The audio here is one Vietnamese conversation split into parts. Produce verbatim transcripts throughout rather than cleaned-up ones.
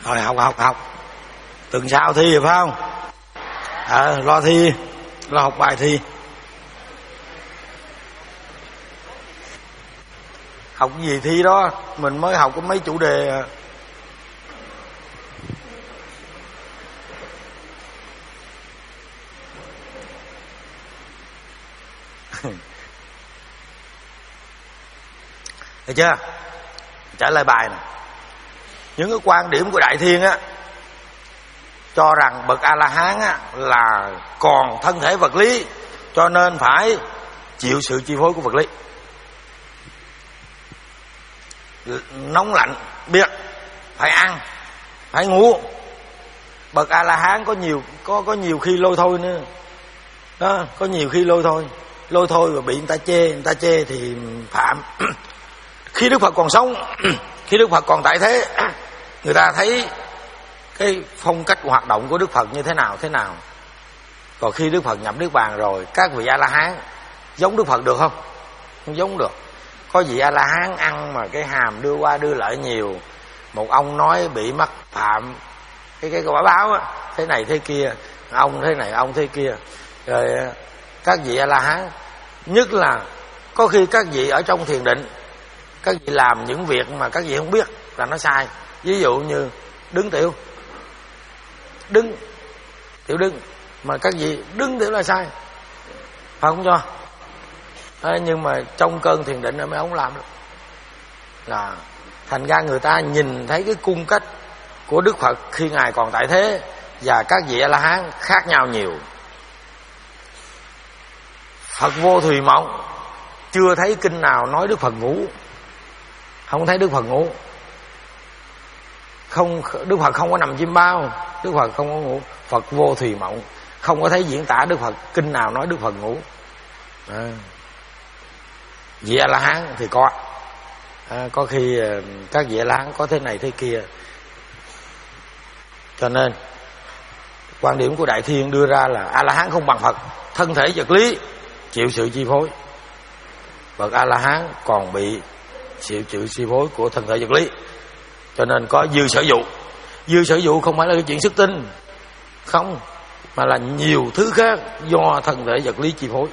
Rồi học học học tuần sau thi rồi phải không? Ờ à, lo thi, lo học bài thi. Học cái gì thi đó, mình mới học có mấy chủ đề à. Được chưa? Trả lời bài này. Những cái quan điểm của Đại Thiên á cho rằng bậc A La Hán á là còn thân thể vật lý, cho nên phải chịu sự chi phối của vật lý. Nóng lạnh biết, phải ăn, phải ngủ. Bậc A La Hán có nhiều có có nhiều khi lôi thôi nữa. Đó, có nhiều khi lôi thôi. Lôi thôi và bị người ta chê, người ta chê thì phạm. Khi Đức Phật còn sống, khi Đức Phật còn tại thế, người ta thấy cái phong cách hoạt động của Đức Phật như thế nào thế nào. Còn khi Đức Phật nhập Niết Bàn rồi, các vị A La Hán giống Đức Phật được không? Không giống được. Có vị A La Hán ăn mà cái hàm đưa qua đưa lại nhiều. Một ông nói bị mắc phạm cái cái quả báo á, thế này thế kia, ông thế này ông thế kia. Rồi các vị A La Hán, nhất là có khi các vị ở trong thiền định, các vị làm những việc mà các vị không biết là nó sai. Ví dụ như đứng tiểu, đứng tiểu đứng mà các vị đứng tiểu là sai, phải không cho? À, nhưng mà trong cơn thiền định mới không làm được. Là thành ra người ta nhìn thấy cái cung cách của Đức Phật khi ngài còn tại thế và các vị A La Hán khác nhau nhiều. Phật Vô Thùy Mộng chưa thấy kinh nào nói Đức Phật ngủ, không thấy Đức Phật ngủ. Không, Đức Phật không có nằm chim bao, Đức Phật không có ngủ. Phật Vô Thùy Mộng không có thấy diễn tả Đức Phật kinh nào nói Đức Phật ngủ. À, vị A La Hán thì có. À, có khi các vị A La Hán có thế này thế kia. Cho nên quan điểm của Đại Thiên đưa ra là A La Hán không bằng Phật, thân thể vật lý chịu sự chi phối. Bậc A La Hán còn bị chịu sự chi phối của thân thể vật lý, cho nên có dư sở dụ. Dư sở dụ không phải là cái chuyện sức tinh, không, mà là nhiều thứ khác do thân thể vật lý chi phối.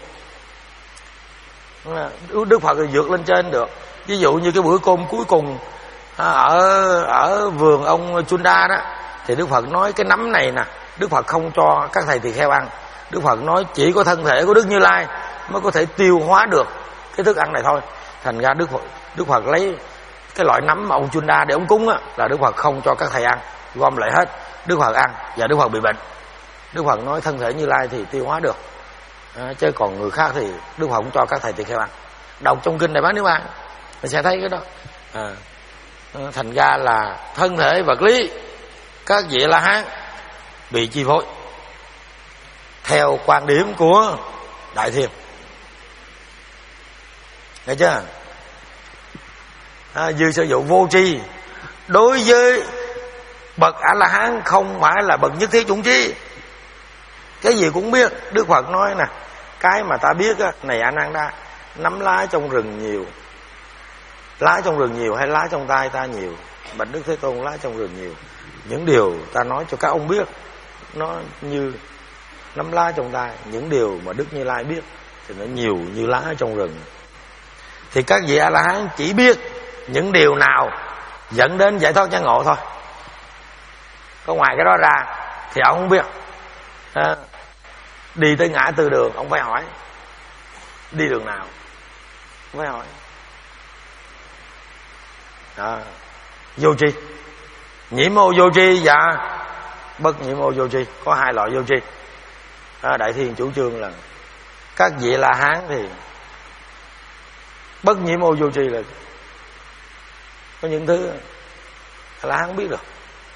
Đức Phật vượt lên trên được. Ví dụ như cái bữa cơm cuối cùng ở ở vườn ông Chunda đó, thì Đức Phật nói cái nấm này nè, Đức Phật không cho các thầy tỳ kheo ăn. Đức Phật nói chỉ có thân thể của Đức Như Lai mới có thể tiêu hóa được cái thức ăn này thôi. Thành ra Đức Phật, Đức Phật lấy cái loại nấm mà ông Chunda để ông cúng á, là Đức Phật không cho các thầy ăn, gom lại hết, Đức Phật ăn, và Đức Phật bị bệnh. Đức Phật nói thân thể Như Lai thì tiêu hóa được, à, chứ còn người khác thì Đức Phật không cho các thầy tỳ kheo ăn. Đọc trong kinh Đại Bát Niết Bàn mình sẽ thấy cái đó. À, thành ra là thân thể vật lý các vị A La Hán bị chi phối theo quan điểm của Đại Thiên. Nghe chưa? À, dư sở dụ vô tri đối với bậc A La Hán không phải là bậc nhất thiết chủng trí. Cái gì cũng biết. Đức Phật nói nè, cái mà ta biết á, này A Nan Đa, nắm lá trong rừng nhiều, lá trong rừng nhiều hay lá trong tay ta nhiều? Bạch Đức Thế Tôn, lá trong rừng nhiều. Những điều ta nói cho các ông biết nó như nắm lá trong tay. Những điều mà Đức Như Lai biết thì nó nhiều như lá trong rừng. Thì các vị A La Hán chỉ biết những điều nào dẫn đến giải thoát giác ngộ thôi. Có ngoài cái đó ra thì ông không biết. À, đi tới ngã tư đường ông phải hỏi đi đường nào, ông phải hỏi. À, vô tri, nhiễm ô vô tri và bất nhiễm ô vô tri, có hai loại vô tri. À, Đại Thiên chủ trương là các vị La Hán thì bất nhiễm ô vô tri là có những thứ La Hán không biết được.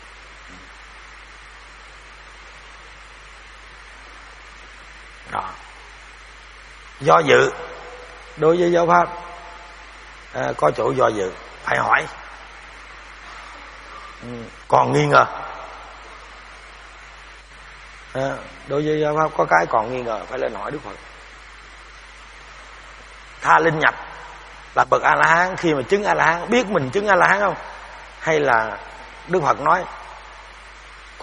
Đó. Do dự đối với giáo pháp, à, có chỗ do dự phải hỏi. Ừ, còn nghi ngờ, à, đối với giáo pháp có cái còn nghi ngờ phải lên hỏi Đức Phật. Tha linh nhập là bậc A La Hán khi mà chứng A La Hán biết mình chứng A La Hán không, hay là Đức Phật nói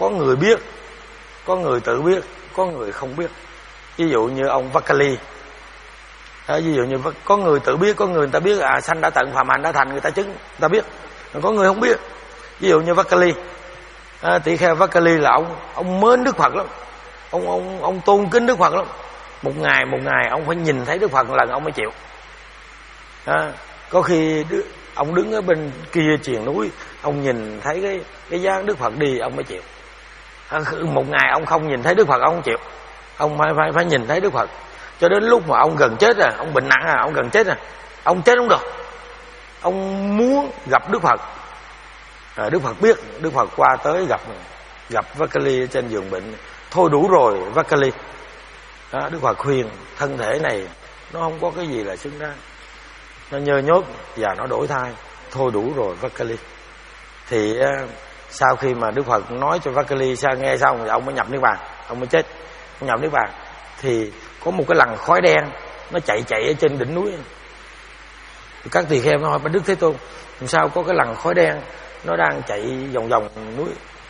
có người biết, có người tự biết, có người không biết. Ví dụ như ông Vakali, à, ví dụ như có người tự biết, có người người ta biết à sanh đã tận phạm hạnh đã thành, người ta chứng, người ta biết, có người không biết. Ví dụ như Vakali, à, tỷ kheo Vakali là ông ông mến Đức Phật lắm, ông ông ông tôn kính Đức Phật lắm. Một ngày một ngày ông phải nhìn thấy Đức Phật một lần ông mới chịu. À, có khi đứa, ông đứng ở bên kia triền núi, ông nhìn thấy cái cái dáng Đức Phật đi ông mới chịu. À, một ngày ông không nhìn thấy Đức Phật ông không chịu, ông phải phải phải nhìn thấy Đức Phật. Cho đến lúc mà ông gần chết rồi, ông bệnh nặng à, ông gần chết rồi, ông chết không được, ông muốn gặp Đức Phật. À, Đức Phật biết, Đức Phật qua tới gặp gặp Vakali trên giường bệnh. Thôi đủ rồi Vakali. À, Đức Phật khuyên thân thể này nó không có cái gì là xứng đáng, nó nhơ nhốt và nó đổi thai. Thôi đủ rồi Vakali. Thì uh, sau khi mà Đức Phật nói cho Vakali sao nghe xong thì ông mới nhập niết bàn, ông mới chết. Ông nhập niết bàn thì có một cái lằn khói đen nó chạy chạy ở trên đỉnh núi. Các tỳ kheo hỏi Đức Thế Tôn, làm sao có cái lằn khói đen nó đang chạy vòng vòng núi?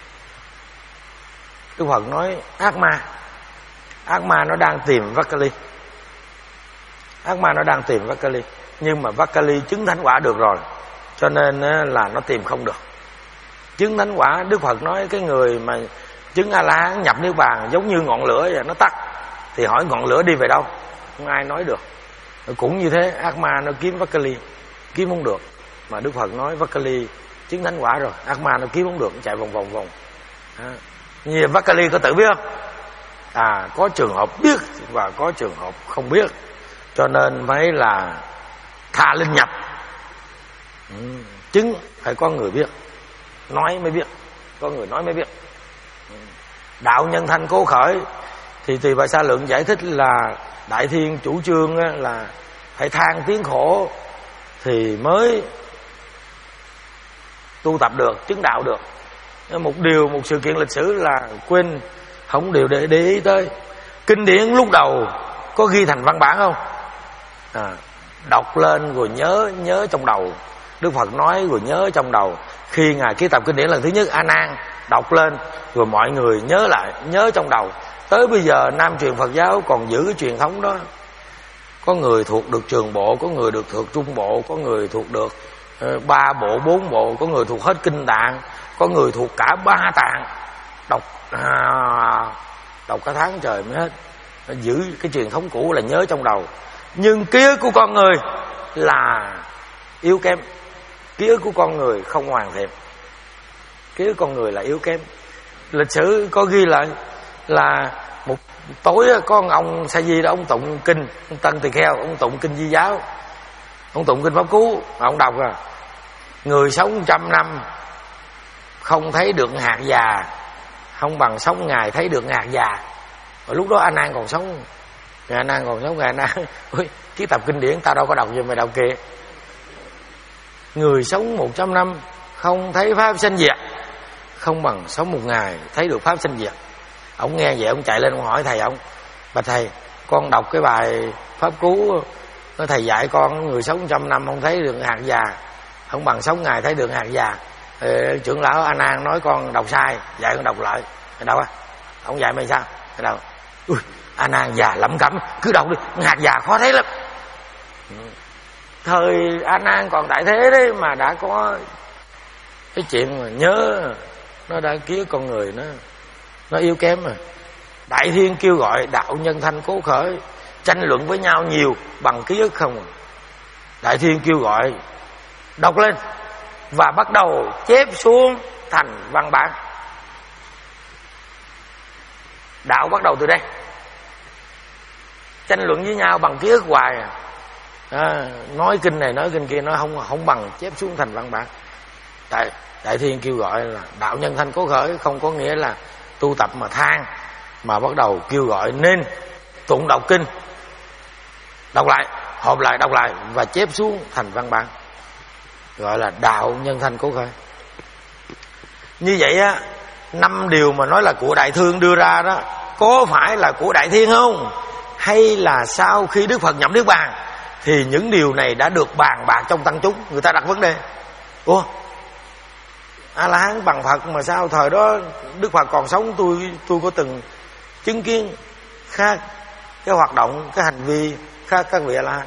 Đức Phật nói ác ma, ác ma nó đang tìm Vakali, ác ma nó đang tìm Vakali, nhưng mà Vakali chứng thánh quả được rồi, cho nên là nó tìm không được. Chứng thánh quả, Đức Phật nói cái người mà chứng A La Hán nhập niết bàn giống như ngọn lửa vậy, nó tắt thì hỏi ngọn lửa đi về đâu, không ai nói được. Cũng như thế, ác ma nó kiếm Vakali kiếm không được, mà Đức Phật nói Vakali chứng thánh quả rồi, ác ma nó kiếm không được, chạy vòng vòng vòng. À, như Vakali có tự biết không? À, có trường hợp biết và có trường hợp không biết, cho nên phải là tha linh nhập. Ừ, chứng phải có người biết, nói mới biết, có người nói mới biết. Ừ. Đạo nhân thanh cố khởi thì Tỳ Bà Sa Lượng giải thích là Đại Thiên chủ trương là phải than tiếng khổ thì mới tu tập được, chứng đạo được. Một điều, một sự kiện lịch sử là quên không điều để để ý tới. Kinh điển lúc đầu có ghi thành văn bản không? À, đọc lên rồi nhớ nhớ trong đầu. Đức Phật nói rồi nhớ trong đầu. Khi Ngài ký tập kinh điển lần thứ nhất, A Nan đọc lên rồi mọi người nhớ lại, nhớ trong đầu. Tới bây giờ Nam truyền Phật giáo còn giữ cái truyền thống đó. Có người thuộc được trường bộ, có người được thuộc trung bộ, có người thuộc được uh, ba bộ, bốn bộ, có người thuộc hết kinh tạng, có người thuộc cả ba tạng. Đọc à, đọc cả tháng trời mới hết. Giữ cái truyền thống cũ là nhớ trong đầu. Nhưng ký ức của con người là yếu kém. Ký ức của con người không hoàn thiện. Ký ức con người là yếu kém. Lịch sử có ghi lại là một tối có ông, ông Sa Di đó, ông tụng kinh, ông Tân Tỳ Kheo, ông tụng kinh Di giáo, ông tụng kinh Pháp Cú, ông đọc à: người sống trăm năm không thấy được hạt già, không bằng sống ngày thấy được hạt già. Ở lúc đó A Nan còn sống, ngày A Nan còn sống, ngày A Nan ui, ký tập kinh điển tao đâu có đọc gì mày đọc kìa. Người sống một trăm năm không thấy pháp sanh diệt, không bằng sống một ngày thấy được pháp sanh diệt. Ông nghe vậy ông chạy lên ông hỏi thầy ông: bà thầy, con đọc cái bài Pháp Cú, nó thầy dạy con người sống trăm năm không thấy được hạt già, không bằng sống ngày thấy được hạt già. Ờ, trưởng lão A Nan nói con đọc sai, dạy con đọc lại. Đâu á? Ông dạy mày sao? Đâu? Ui, A Nan già lẩm cẩm, cứ đọc đi, hạt già khó thấy lắm. Thời A Nan còn tại thế đấy mà đã có cái chuyện mà nhớ, nó đã ký con người nó nó yếu kém mà. Đại Thiên kêu gọi đạo nhân thanh cố khởi, tranh luận với nhau nhiều bằng ký ức không. Đại Thiên kêu gọi đọc lên và bắt đầu chép xuống thành văn bản. Đạo bắt đầu từ đây. Tranh luận với nhau bằng ký ức hoài à. À, nói kinh này nói kinh kia, nó không không bằng chép xuống thành văn bản. Đại, Đại Thiên kêu gọi là đạo nhân thanh cố khởi, không có nghĩa là tu tập mà than, mà bắt đầu kêu gọi nên tụng đọc kinh, đọc lại, họp lại đọc lại và chép xuống thành văn bản, gọi là đạo nhân thanh cố khởi. Như vậy á, năm điều mà nói là của Đại Thương đưa ra đó, có phải là của Đại Thiên không? Hay là sau khi Đức Phật nhập niết bàn thì những điều này đã được bàn bạc trong tăng chúng? Người ta đặt vấn đề: ủa, A La Hán bằng Phật mà sao thời đó Đức Phật còn sống, tôi tôi có từng chứng kiến khác cái hoạt động, cái hành vi khác các vị A La Hán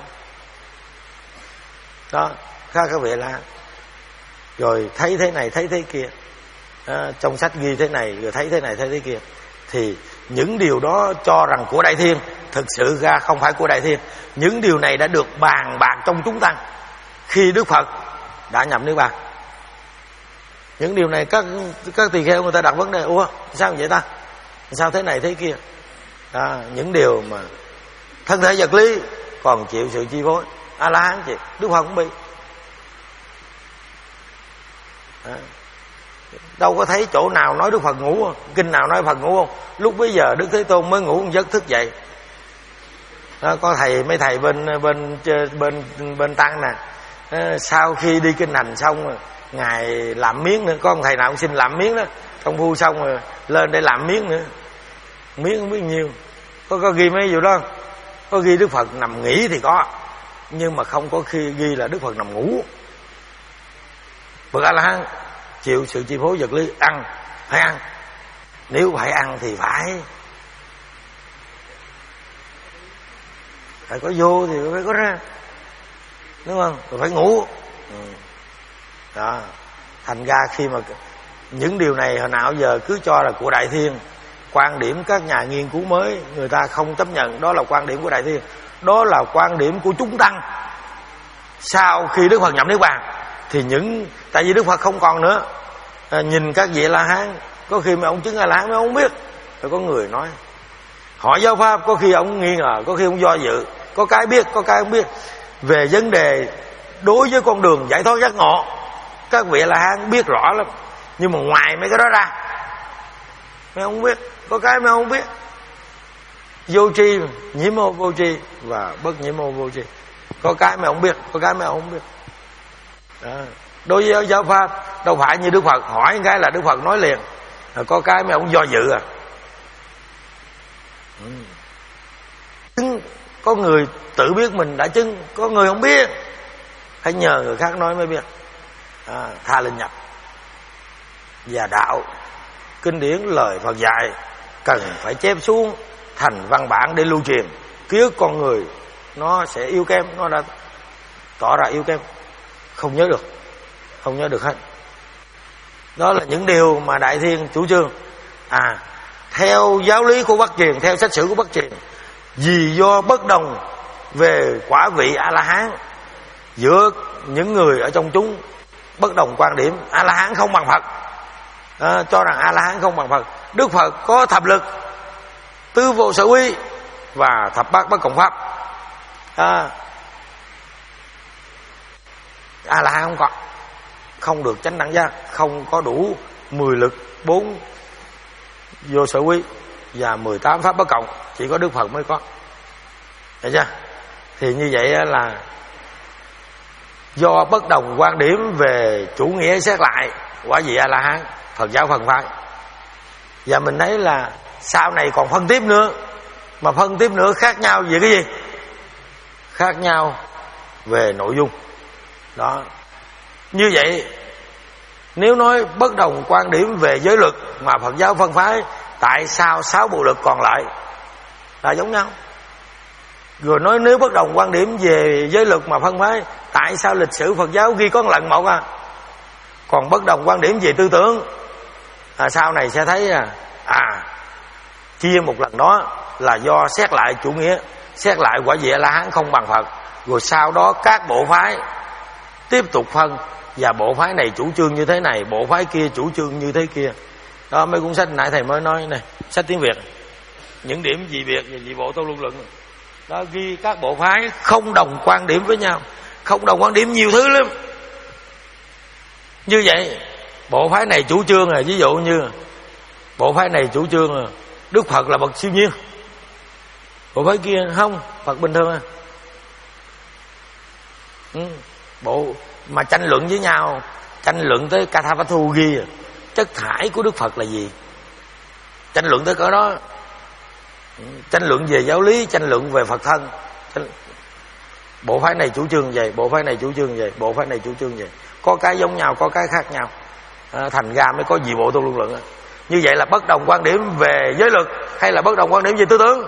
đó, khác các vị A La Hán. Rồi thấy thế này thấy thế kia, à, trong sách ghi thế này, rồi thấy thế này thấy thế kia, thì những điều đó cho rằng của Đại Thiên, thực sự ra không phải của Đại Thiên. Những điều này đã được bàn bạc trong chúng tăng khi Đức Phật đã nhập niết bàn. Những điều này các các tỳ kheo người ta đặt vấn đề: ủa sao vậy ta, sao thế này thế kia. À, những điều mà thân thể vật lý còn chịu sự chi phối, A La Hán chịu, Đức Phật cũng bị. À, đâu có thấy chỗ nào nói Đức Phật ngủ không? Kinh nào nói Phật ngủ không? Lúc bấy giờ Đức Thế Tôn mới ngủ một giấc thức dậy. Đó, có thầy mấy thầy bên bên bên bên tăng nè, à, sau khi đi kinh hành xong ngài làm miếng nữa, có một thầy nào cũng xin làm miếng đó, công phu xong rồi lên để làm miếng nữa, miếng không biết nhiêu. Có có ghi mấy vụ đó không? Có ghi Đức Phật nằm nghỉ thì có, nhưng mà không có khi ghi là Đức Phật nằm ngủ. Bậc A La Hán chịu sự chi phối vật lý, ăn phải ăn, nếu phải ăn thì phải phải có vô thì phải có ra, đúng không? Rồi phải ngủ. Ừ. Đó, thành ra khi mà những điều này hồi nào giờ cứ cho là của Đại Thiên, quan điểm các nhà nghiên cứu mới người ta không chấp nhận đó là quan điểm của Đại Thiên, đó là quan điểm của chúng tăng. Sau khi Đức Phật nhập niết bàn thì những, tại vì Đức Phật không còn nữa, à, nhìn các vị La Hán, có khi mấy ông chứng A La Hán mấy ông không biết, rồi có người nói hỏi giáo pháp, có khi ông nghi ngờ, có khi ông do dự, có cái biết, có cái không biết. Về vấn đề đối với con đường giải thoát giác ngộ, các vị La Hán biết rõ lắm, nhưng mà ngoài mấy cái đó ra mấy ông không biết, có cái mấy ông không biết. Vô tri, nhiễm ô vô tri và bất nhiễm ô vô tri, có cái mấy ông biết, có cái mấy ông không biết. Đó. Đối với giáo pháp đâu phải như Đức Phật hỏi cái là Đức Phật nói liền, có cái mấy ông do dự à. Ừ. Có người tự biết mình đã chứng, có người không biết, phải nhờ người khác nói mới biết. À, tha lên nhập. Và đạo, kinh điển lời Phật dạy cần phải chép xuống thành văn bản để lưu truyền. Ký ức con người nó sẽ yếu kém, nó đã tỏ ra yếu kém, không nhớ được, không nhớ được hết. Đó là những điều mà Đại Thiên chủ trương. À, theo giáo lý của Bắc truyền, theo sách sử của Bắc truyền, vì do bất đồng về quả vị A La Hán giữa những người ở trong chúng, bất đồng quan điểm, A La Hán không bằng Phật, à, cho rằng A La Hán không bằng Phật. Đức Phật có thập lực, tứ vô sở uy và thập bát bất cộng pháp. À, A La Hán không có, không được chánh đẳng giác, không có đủ mười lực, bốn vô sở uy và mười tám pháp bất cộng, chỉ có Đức Phật mới có. Thấy chưa? Thì như vậy là do bất đồng quan điểm về chủ nghĩa xét lại quả vị A La Hán, Phật giáo phân phái. Và mình thấy là sau này còn phân tiếp nữa, mà phân tiếp nữa khác nhau về cái gì? Khác nhau về nội dung. Đó. Như vậy nếu nói bất đồng quan điểm về giới luật mà Phật giáo phân phái, tại sao sáu bộ luật còn lại là giống nhau? Rồi nói nếu bất đồng quan điểm về giới luật mà phân phái, tại sao lịch sử Phật giáo ghi có một lần một à? Còn bất đồng quan điểm về tư tưởng, à, sau này sẽ thấy à, à chia một lần đó là do xét lại chủ nghĩa, xét lại quả vị A La Hán không bằng Phật. Rồi sau đó các bộ phái tiếp tục phân, và bộ phái này chủ trương như thế này, bộ phái kia chủ trương như thế kia. Đó, mấy cuốn sách nãy thầy mới nói này, sách tiếng Việt, những điểm dị biệt và dị bộ Tô Luân Luận. Đó, ghi các bộ phái không đồng quan điểm với nhau, không đồng quan điểm nhiều thứ lắm. Như vậy bộ phái này chủ trương là, ví dụ như bộ phái này chủ trương là Đức Phật là bậc siêu nhiên, bộ phái kia không, Phật bình thường à. Ừ. Bộ mà tranh luận với nhau, tranh luận tới Kathavathu ghi chất thải của Đức Phật là gì, tranh luận tới cỡ đó. Tranh luận về giáo lý, tranh luận về Phật thân. Bộ phái này chủ trương vậy, bộ phái này chủ trương vậy, bộ phái này chủ trương vậy. Có cái giống nhau, có cái khác nhau. à, thành ra mới có dị bộ tu luân luận. Như vậy là bất đồng quan điểm về giới luật hay là bất đồng quan điểm về tư tưởng?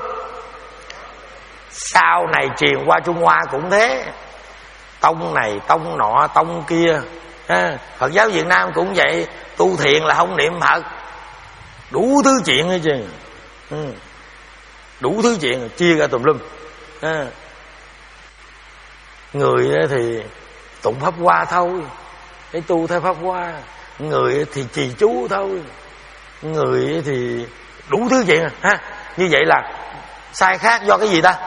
Sau này truyền qua Trung Hoa cũng thế, tông này tông nọ tông kia. à, Phật giáo Việt Nam cũng vậy, tu thiền là không niệm Phật, đủ thứ chuyện hết chứ. ừ. Đủ thứ chuyện chia ra tùm lum. à. Người thì tụng pháp hoa thôi, để tu theo pháp hoa. Người thì trì chú thôi. Người thì đủ thứ chuyện. ha Như vậy là sai khác do cái gì ta?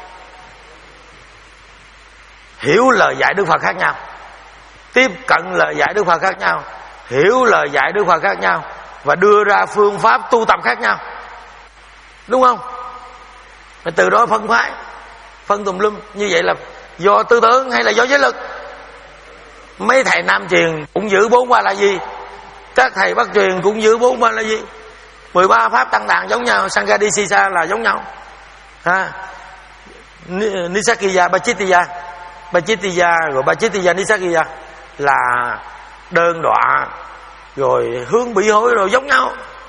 Hiểu lời dạy Đức Phật khác nhau, tiếp cận lời dạy Đức Phật khác nhau, hiểu lời dạy Đức Phật khác nhau, và đưa ra phương pháp tu tập khác nhau. Đúng không? Và từ đó phân phái, phân tùm lum. Như vậy là do tư tưởng hay là do giới lực? Mấy thầy Nam truyền cũng giữ bốn ba là gì, các thầy Bắc truyền cũng giữ bốn ba là gì. Mười ba pháp tăng đàn giống nhau, Sanghadisisa là giống nhau. ha Nisakkiya, Bachittiya, Bachittiya rồi Bachittiya, Nisakkiya là đơn đọa rồi hướng bị hối rồi giống nhau.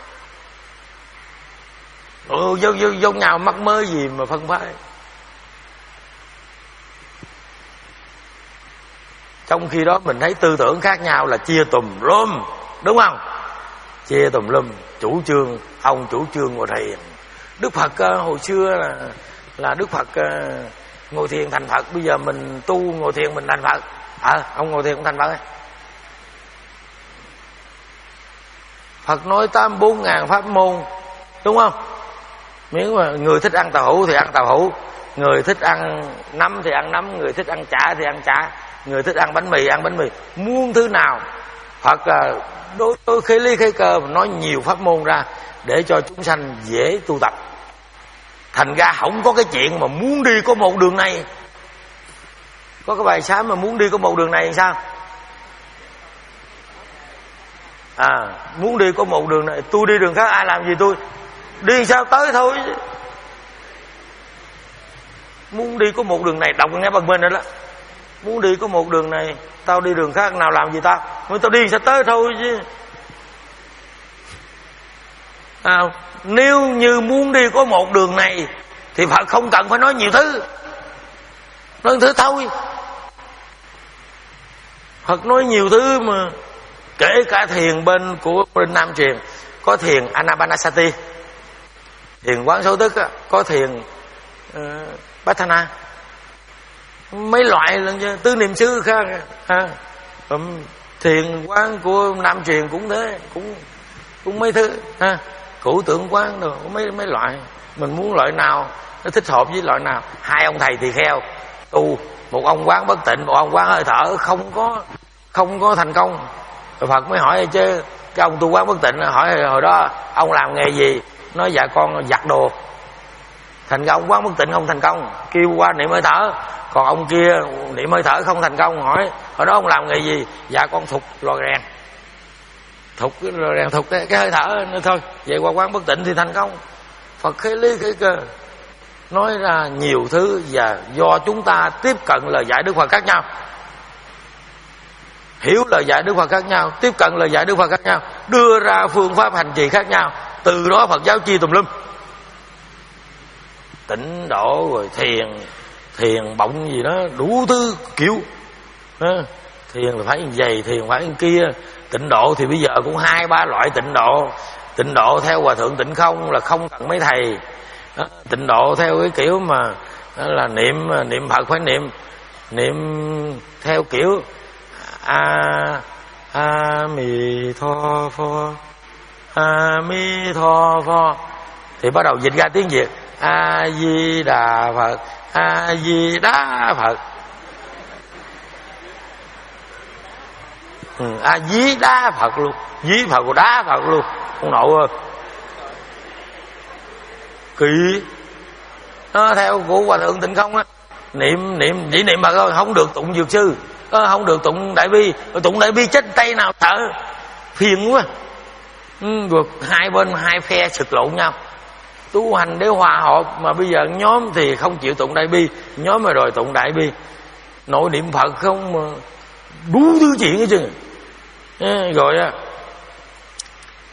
ừ, giống, giống, giống nhau mắc mớ gì mà phân phái. Trong khi đó mình thấy tư tưởng khác nhau là chia tùm lum, đúng không? Chia tùm lum, chủ trương, ông chủ trương ngồi thiền. Đức Phật uh, hồi xưa là là Đức Phật uh, ngồi thiền thành Phật, bây giờ mình tu ngồi thiền mình thành Phật. À, ông ngồi thiền cũng thành Phật ấy. Phật nói tám bốn ngàn pháp môn, đúng không? Nếu mà người thích ăn tàu hũ thì ăn tàu hũ, người thích ăn nấm thì ăn nấm, người thích ăn chả thì ăn chả, người thích ăn bánh mì ăn bánh mì, muôn thứ nào. Phật uh, đối với khế lý khế cơ nói nhiều pháp môn ra để cho chúng sanh dễ tu tập. Thành ra không có cái chuyện mà muốn đi có một đường này. Có cái bài sám mà muốn đi có một đường này thì sao? À, muốn đi có một đường này, tôi đi đường khác ai làm gì tôi? Đi sao tới thôi. Muốn đi có một đường này, đọc nghe bằng bên nữa đó. Muốn đi có một đường này, tao đi đường khác nào làm gì tao? Mới tao đi sao tới thôi chứ. À, nếu như muốn đi có một đường này thì Phật không cần phải nói nhiều thứ, nói thứ thôi. Phật nói nhiều thứ mà, kể cả thiền bên của bên Nam truyền có thiền Anapanasati, thiền quán số tức, có thiền uh, Bhatthana, mấy loại lần chứ, tứ niệm xứ khác. ha um, Thiền quán của Nam truyền cũng thế, cũng cũng mấy thứ. ha Cửu tưởng quán rồi mấy mấy loại, mình muốn loại nào nó thích hợp với loại nào. Hai ông thầy tỳ kheo tu, một ông quán bất tịnh, một ông quán hơi thở, không có không có thành công. Rồi Phật mới hỏi chứ, cái ông tu quán bất tịnh hỏi hồi đó ông làm nghề gì? Nói dạ con giặt đồ. Thành ra ông quán bất tịnh không thành công, kêu qua niệm hơi thở. Còn ông kia niệm hơi thở không thành công, hỏi hồi đó ông làm nghề gì? Dạ con thục lò rèn. Thục cái lò rèn, thục cái, cái hơi thở nữa thôi. Vậy qua quán bất tịnh thì thành công. Phật khế lý khế cơ nói ra nhiều thứ, và do chúng ta tiếp cận lời dạy Đức Phật khác nhau, hiểu lời dạy Đức Phật khác nhau, tiếp cận lời dạy Đức Phật khác nhau, đưa ra phương pháp hành trì khác nhau, từ đó Phật giáo chia tùm lum. Tịnh độ rồi thiền, thiền bọng gì đó, đủ thứ kiểu. Thiền là phải như vậy, thiền phải như kia. Tịnh độ thì bây giờ cũng hai ba loại tịnh độ. Tịnh độ theo Hòa Thượng Tịnh Không là không cần mấy thầy. Tịnh độ theo cái kiểu mà là niệm niệm Phật phải niệm niệm theo kiểu a a mi tho pho, a mi tho pho, thì bắt đầu dịch ra tiếng Việt A Di Đà Phật, A Di Đà Phật. ừ, A Di Đà Phật luôn, Di Phật của Đá Phật luôn. Ông nội ơi, kỳ. Nó theo của Hòa Thượng Tịnh Không á, niệm niệm chỉ niệm Phật thôi, không được tụng dược sư, không được tụng đại bi. Tụng đại bi chết tay nào sợ, phiền quá. ừ, Rồi hai bên hai phe sực lộn nhau, tu hành để hòa hợp. Mà bây giờ nhóm thì không chịu tụng đại bi, nhóm mà đòi tụng đại bi. Nội niệm Phật không mà đủ thứ chuyện hết chứ. Rồi á,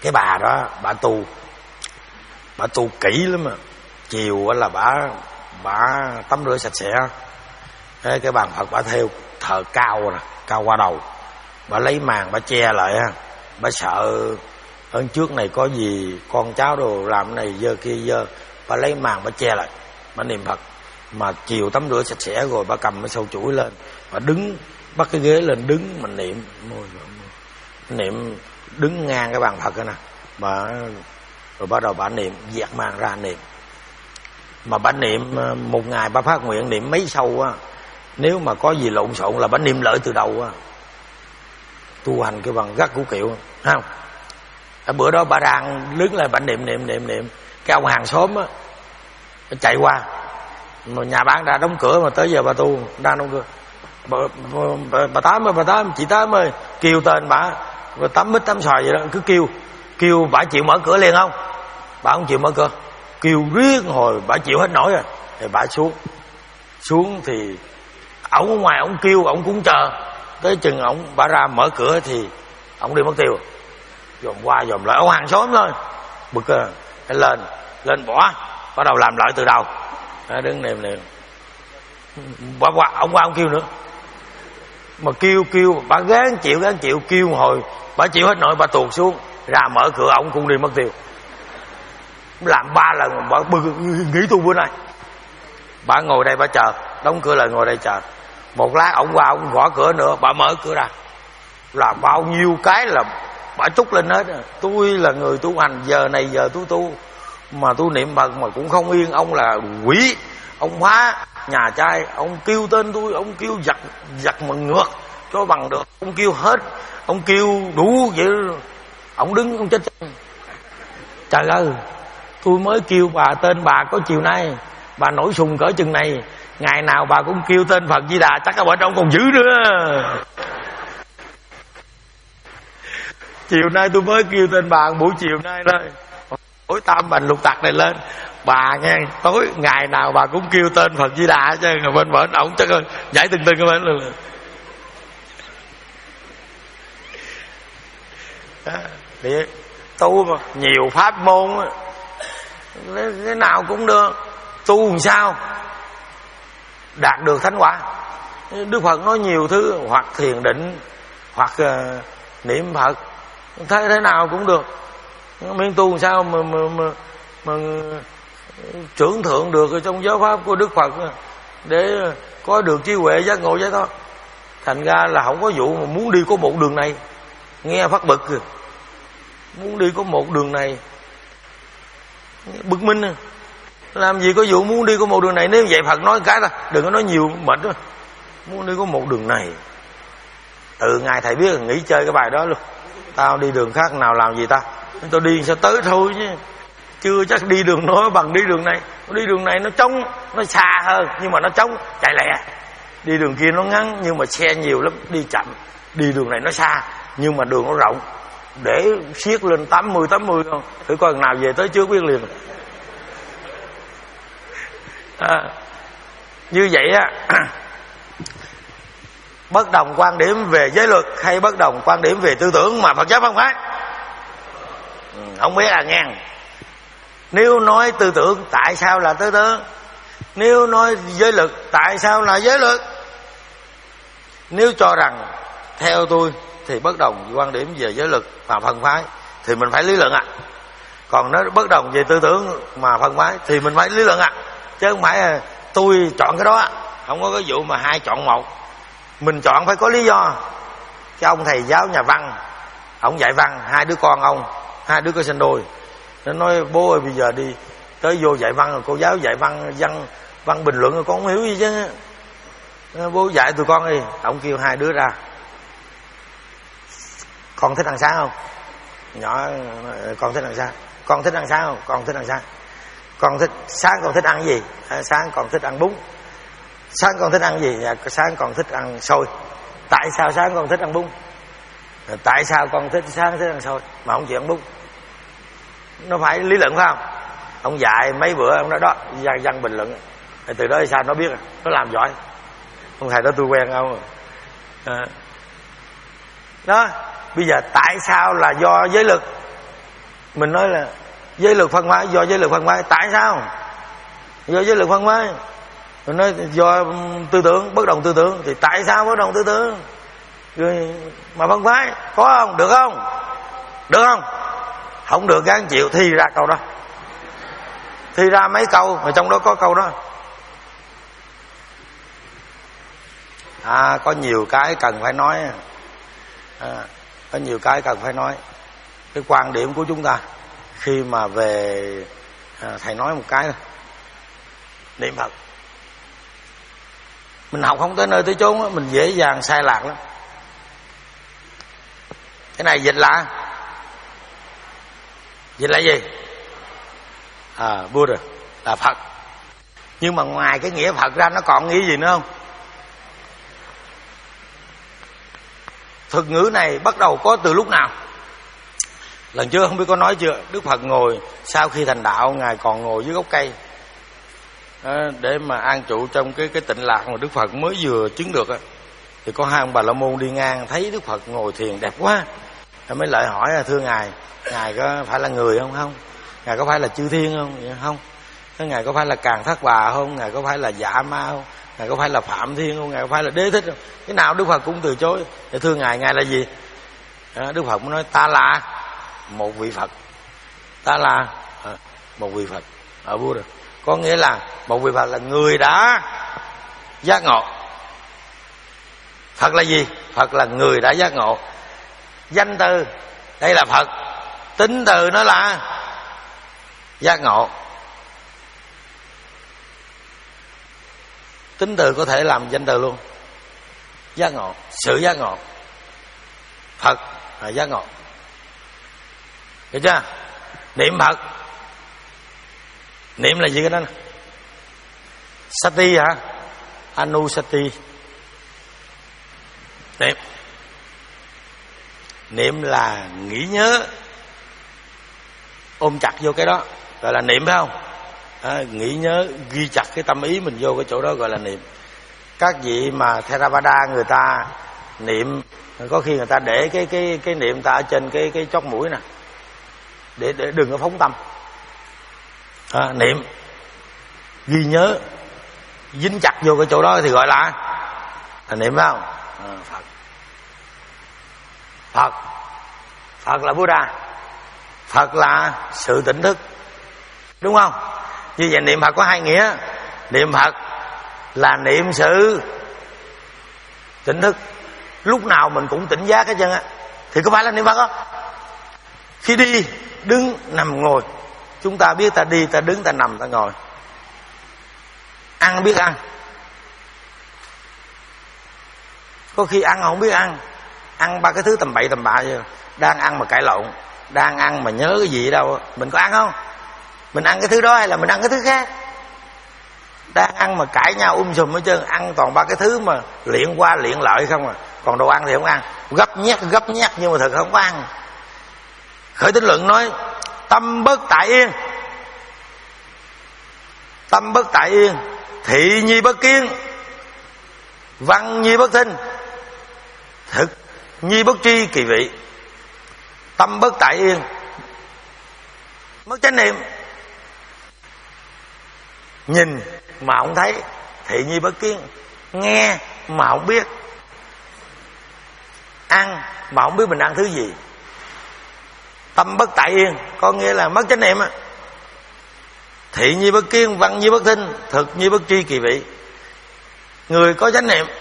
Cái bà đó bà tu, bà tu kỹ lắm mà. Chiều là bà bà tắm rửa sạch sẽ. Cái, cái bàn Phật bà theo thờ cao nè, cao qua đầu. Bà lấy màn bà che lại ha. Bà sợ ở trước này có gì con cháu đồ làm này dơ kia dơ. Bà lấy màn bà che lại, bà niệm Phật. Mà chiều tắm rửa sạch sẽ rồi bà cầm cái sâu chuỗi lên, bà đứng bắt cái ghế lên đứng mình niệm, niệm đứng ngang cái bàn Phật nè. Bà rồi bắt đầu bà niệm, dẹt màn ra niệm. Mà bà niệm một ngày bà phát nguyện niệm mấy sâu á, nếu mà có gì lộn xộn là bà niệm lợi từ đầu á. Tu hành cái bằng gắt củ kiệu, thấy không? Ở bữa đó bà đang đứng lại bà niệm niệm niệm niệm, cái ông hàng xóm á chạy qua, mà nhà bán ra đóng cửa mà tới giờ bà tu đang đóng cửa. Bà, bà, bà Tám ơi, bà Tám, chị Tám ơi, kêu tên bà, bà Tám mít Tám xoài vậy đó, cứ kêu, kêu bà chịu mở cửa liền không? Bà không chịu mở cửa, kêu riết hồi bà chịu hết nổi rồi, thì bà xuống, xuống thì ổng ở ngoài ổng kêu, ổng cũng chờ, tới chừng ổng bà ra mở cửa thì ổng đi mất tiêu, dòm qua dòm lại, ông hàng xóm thôi, bực à, lên, lên bỏ, bắt đầu làm lại từ đầu, à, đứng niệm niệm, bà qua, ông qua ông kêu nữa. Mà kêu kêu bà gán chịu gán chịu kêu hồi bà chịu hết nổi bà tuột xuống ra mở cửa ổng cũng đi mất tiêu. Làm ba lần bà nghỉ tu bữa nay. Bà ngồi đây bà chờ, đóng cửa lại ngồi đây chờ. Một lát ổng qua ổng gõ cửa nữa, bà mở cửa ra. Là bao nhiêu cái là bà trút lên hết. Tôi là người tu hành, giờ này giờ tôi tu mà tôi niệm Phật mà cũng không yên. Ông là quỷ, ông phá nhà trai, ông kêu tên tôi, ông kêu giật giật mà ngược cho bằng được, ông kêu hết, ông kêu đủ vậy. Ông đứng ông chết. Trời ơi, tôi mới kêu bà tên bà có chiều nay, bà nổi sùng cỡ chừng này, ngày nào bà cũng kêu tên Phật Di Đà, chắc ở bên trong còn dữ nữa. Chiều nay tôi mới kêu tên bà buổi chiều nay thôi, tối tam bành lục tặc này lên, bà nghe tối ngày nào bà cũng kêu tên Phật Di Đà chứ, bên bên ổng chắc ơi nhảy từng từng cái bên luôn. Để tu mà nhiều pháp môn thế nào cũng được, tu làm sao đạt được thánh quả. Đức Phật nói nhiều thứ, hoặc thiền định, hoặc uh, niệm Phật, thế thế nào cũng được. Miễn tu làm sao mà mà, mà, mà trưởng thượng được ở trong giáo pháp của Đức Phật để có được trí huệ giác ngộ giải thoát. Thành ra là không có vụ mà muốn đi có một đường này, nghe phát bực kìa, muốn đi có một đường này bực minh. Làm gì có vụ muốn đi có một đường này. Nếu vậy Phật nói cái ta đừng có nói nhiều mệt đó. Muốn đi có một đường này, từ ngày thầy biết là nghỉ chơi cái bài đó luôn. Tao đi đường khác nào làm gì ta, tao đi sao tới thôi chứ chưa chắc đi đường đó bằng đi đường này. Đi đường này nó trống, nó xa hơn nhưng mà nó trống, chạy lẹ. Đi đường kia nó ngắn nhưng mà xe nhiều lắm, đi chậm. Đi đường này nó xa nhưng mà đường nó rộng, để siết lên tám mươi tám mươi không, thử coi nào về tới trước biết liền. À, như vậy á, bất đồng quan điểm về giới luật hay bất đồng quan điểm về tư tưởng mà Phật giáo không phải. Ừ, không biết là nghe. Nếu nói tư tưởng tại sao là tư tưởng, nếu nói giới luật tại sao là giới luật. Nếu cho rằng theo tôi thì bất đồng quan điểm về giới luật và phân phái thì mình phải lý luận ạ. À. Còn nói bất đồng về tư tưởng mà phân phái thì mình phải lý luận ạ. À. Chứ không phải là tôi chọn cái đó, không có cái vụ mà hai chọn một. Mình chọn phải có lý do. Cái ông thầy giáo nhà văn, ông dạy văn, hai đứa con ông, hai đứa có sinh đôi. Nó nói bố ơi bây giờ đi tới vô dạy văn, cô giáo dạy văn văn văn bình luận con không hiểu gì chứ. Bố dạy tụi con đi. Ông kêu hai đứa ra, con thích ăn sáng không? Nhỏ con thích ăn sáng. Con thích ăn sáng không? Con thích ăn sáng. Con thích sáng con thích ăn cái gì? À, sáng con thích ăn bún. Sáng con thích ăn gì? À, sáng con thích ăn xôi. Tại sao sáng con thích ăn bún? À, tại sao con thích sáng thích ăn xôi mà không chịu ăn bún? Nó phải lý luận phải không? Ông dạy mấy bữa ông nói đó văn văn bình luận. Thì từ đó thì sao nó biết, nó làm giỏi. Ông thầy đó tôi quen ông. À. Đó, bây giờ tại sao là do giới luật? Mình nói là giới luật phân phái, do giới luật phân phái. Tại sao? Do giới luật phân phái. Mình nói do tư tưởng, bất đồng tư tưởng. Thì tại sao bất đồng tư tưởng? Rồi mà phân phái có không? Được không? Được không? Không được gắng chịu, thi ra câu đó. Thi ra mấy câu mà trong đó có câu đó. À, có nhiều cái cần phải nói. À, có nhiều cái cần phải nói. Cái quan điểm của chúng ta khi mà về à, thầy nói một cái thôi. Niệm Phật, mình học không tới nơi tới chốn đó, mình dễ dàng sai lạc lắm. Cái này dịch là dịch là gì? À, Buddha là Phật. Nhưng mà ngoài cái nghĩa Phật ra nó còn nghĩa gì nữa không? Thuật ngữ này bắt đầu có từ lúc nào? Lần trước không biết có nói chưa, Đức Phật ngồi sau khi thành đạo, Ngài còn ngồi dưới gốc cây đó, để mà an trụ trong cái cái tịnh lạc mà Đức Phật mới vừa chứng được á. Thì có hai ông Bà La Môn đi ngang thấy Đức Phật ngồi thiền đẹp quá, rồi mới lại hỏi là thưa Ngài, Ngài có phải là người không? Không. Ngài có phải là chư thiên không? Vậy không. Thế Ngài có phải là Càn Thác Bà không? Ngài có phải là Dạ Ma không? Ngài có phải là Phạm Thiên không? Ngài có phải là Đế Thích không? Cái nào Đức Phật cũng từ chối. Thì thưa Ngài, Ngài là gì? Đó, Đức Phật mới nói ta là một vị Phật. Ta là à, một vị Phật ở Buddha. Có nghĩa là một vị Phật là người đã giác ngộ. Phật là gì? Phật là người đã giác ngộ. Danh từ đây là Phật, tính từ nó là giác ngộ. Tính từ có thể làm danh từ luôn. Giác ngộ, sự giác ngộ. Phật là giác ngộ. Được chưa? Niệm Phật, niệm là gì cái đó? Sati hả? Anusati. Niệm, niệm là nghĩ nhớ, ôm chặt vô cái đó gọi là niệm, phải không? À, nghĩ nhớ, ghi chặt cái tâm ý mình vô cái chỗ đó gọi là niệm. Các vị mà Theravada người ta niệm, có khi người ta để cái cái cái niệm ta ở trên cái cái chóp mũi nè, để để đừng có phóng tâm. À, niệm ghi nhớ, dính chặt vô cái chỗ đó thì gọi là, là niệm, phải không? À, Phật. Phật Phật là Buddha. Phật là sự tỉnh thức, đúng không? Như vậy niệm Phật có hai nghĩa. Niệm Phật là niệm sự tỉnh thức, lúc nào mình cũng tỉnh giác hết trơn á, thì có phải là niệm Phật không? Khi đi, đứng, nằm, ngồi, chúng ta biết ta đi, ta đứng, ta nằm, ta ngồi. Ăn biết ăn, có khi ăn không biết ăn, ăn ba cái thứ tầm bậy tầm bạ vậy. Đang ăn mà cãi lộn, đang ăn mà nhớ cái gì đâu. Mình có ăn không? Mình ăn cái thứ đó hay là mình ăn cái thứ khác? Đang ăn mà cãi nhau um sùm hết trơn, ăn toàn ba cái thứ mà luyện qua luyện lợi không à. Còn đồ ăn thì không ăn, gấp nhét gấp nhét nhưng mà thật không có ăn. Khởi tín luận nói tâm bất tại yên, tâm bất tại yên, thị nhi bất kiến, văn nhi bất thinh, thực nhi bất tri kỳ vị. Tâm bất tại yên, mất chánh niệm, nhìn mà không thấy, thị nhi bất kiến, nghe mà không biết, ăn mà không biết mình ăn thứ gì. Tâm bất tại yên có nghĩa là mất chánh niệm á. Thị nhi bất kiến, văn nhi bất thinh, thực nhi bất tri kỳ vị. Người có chánh niệm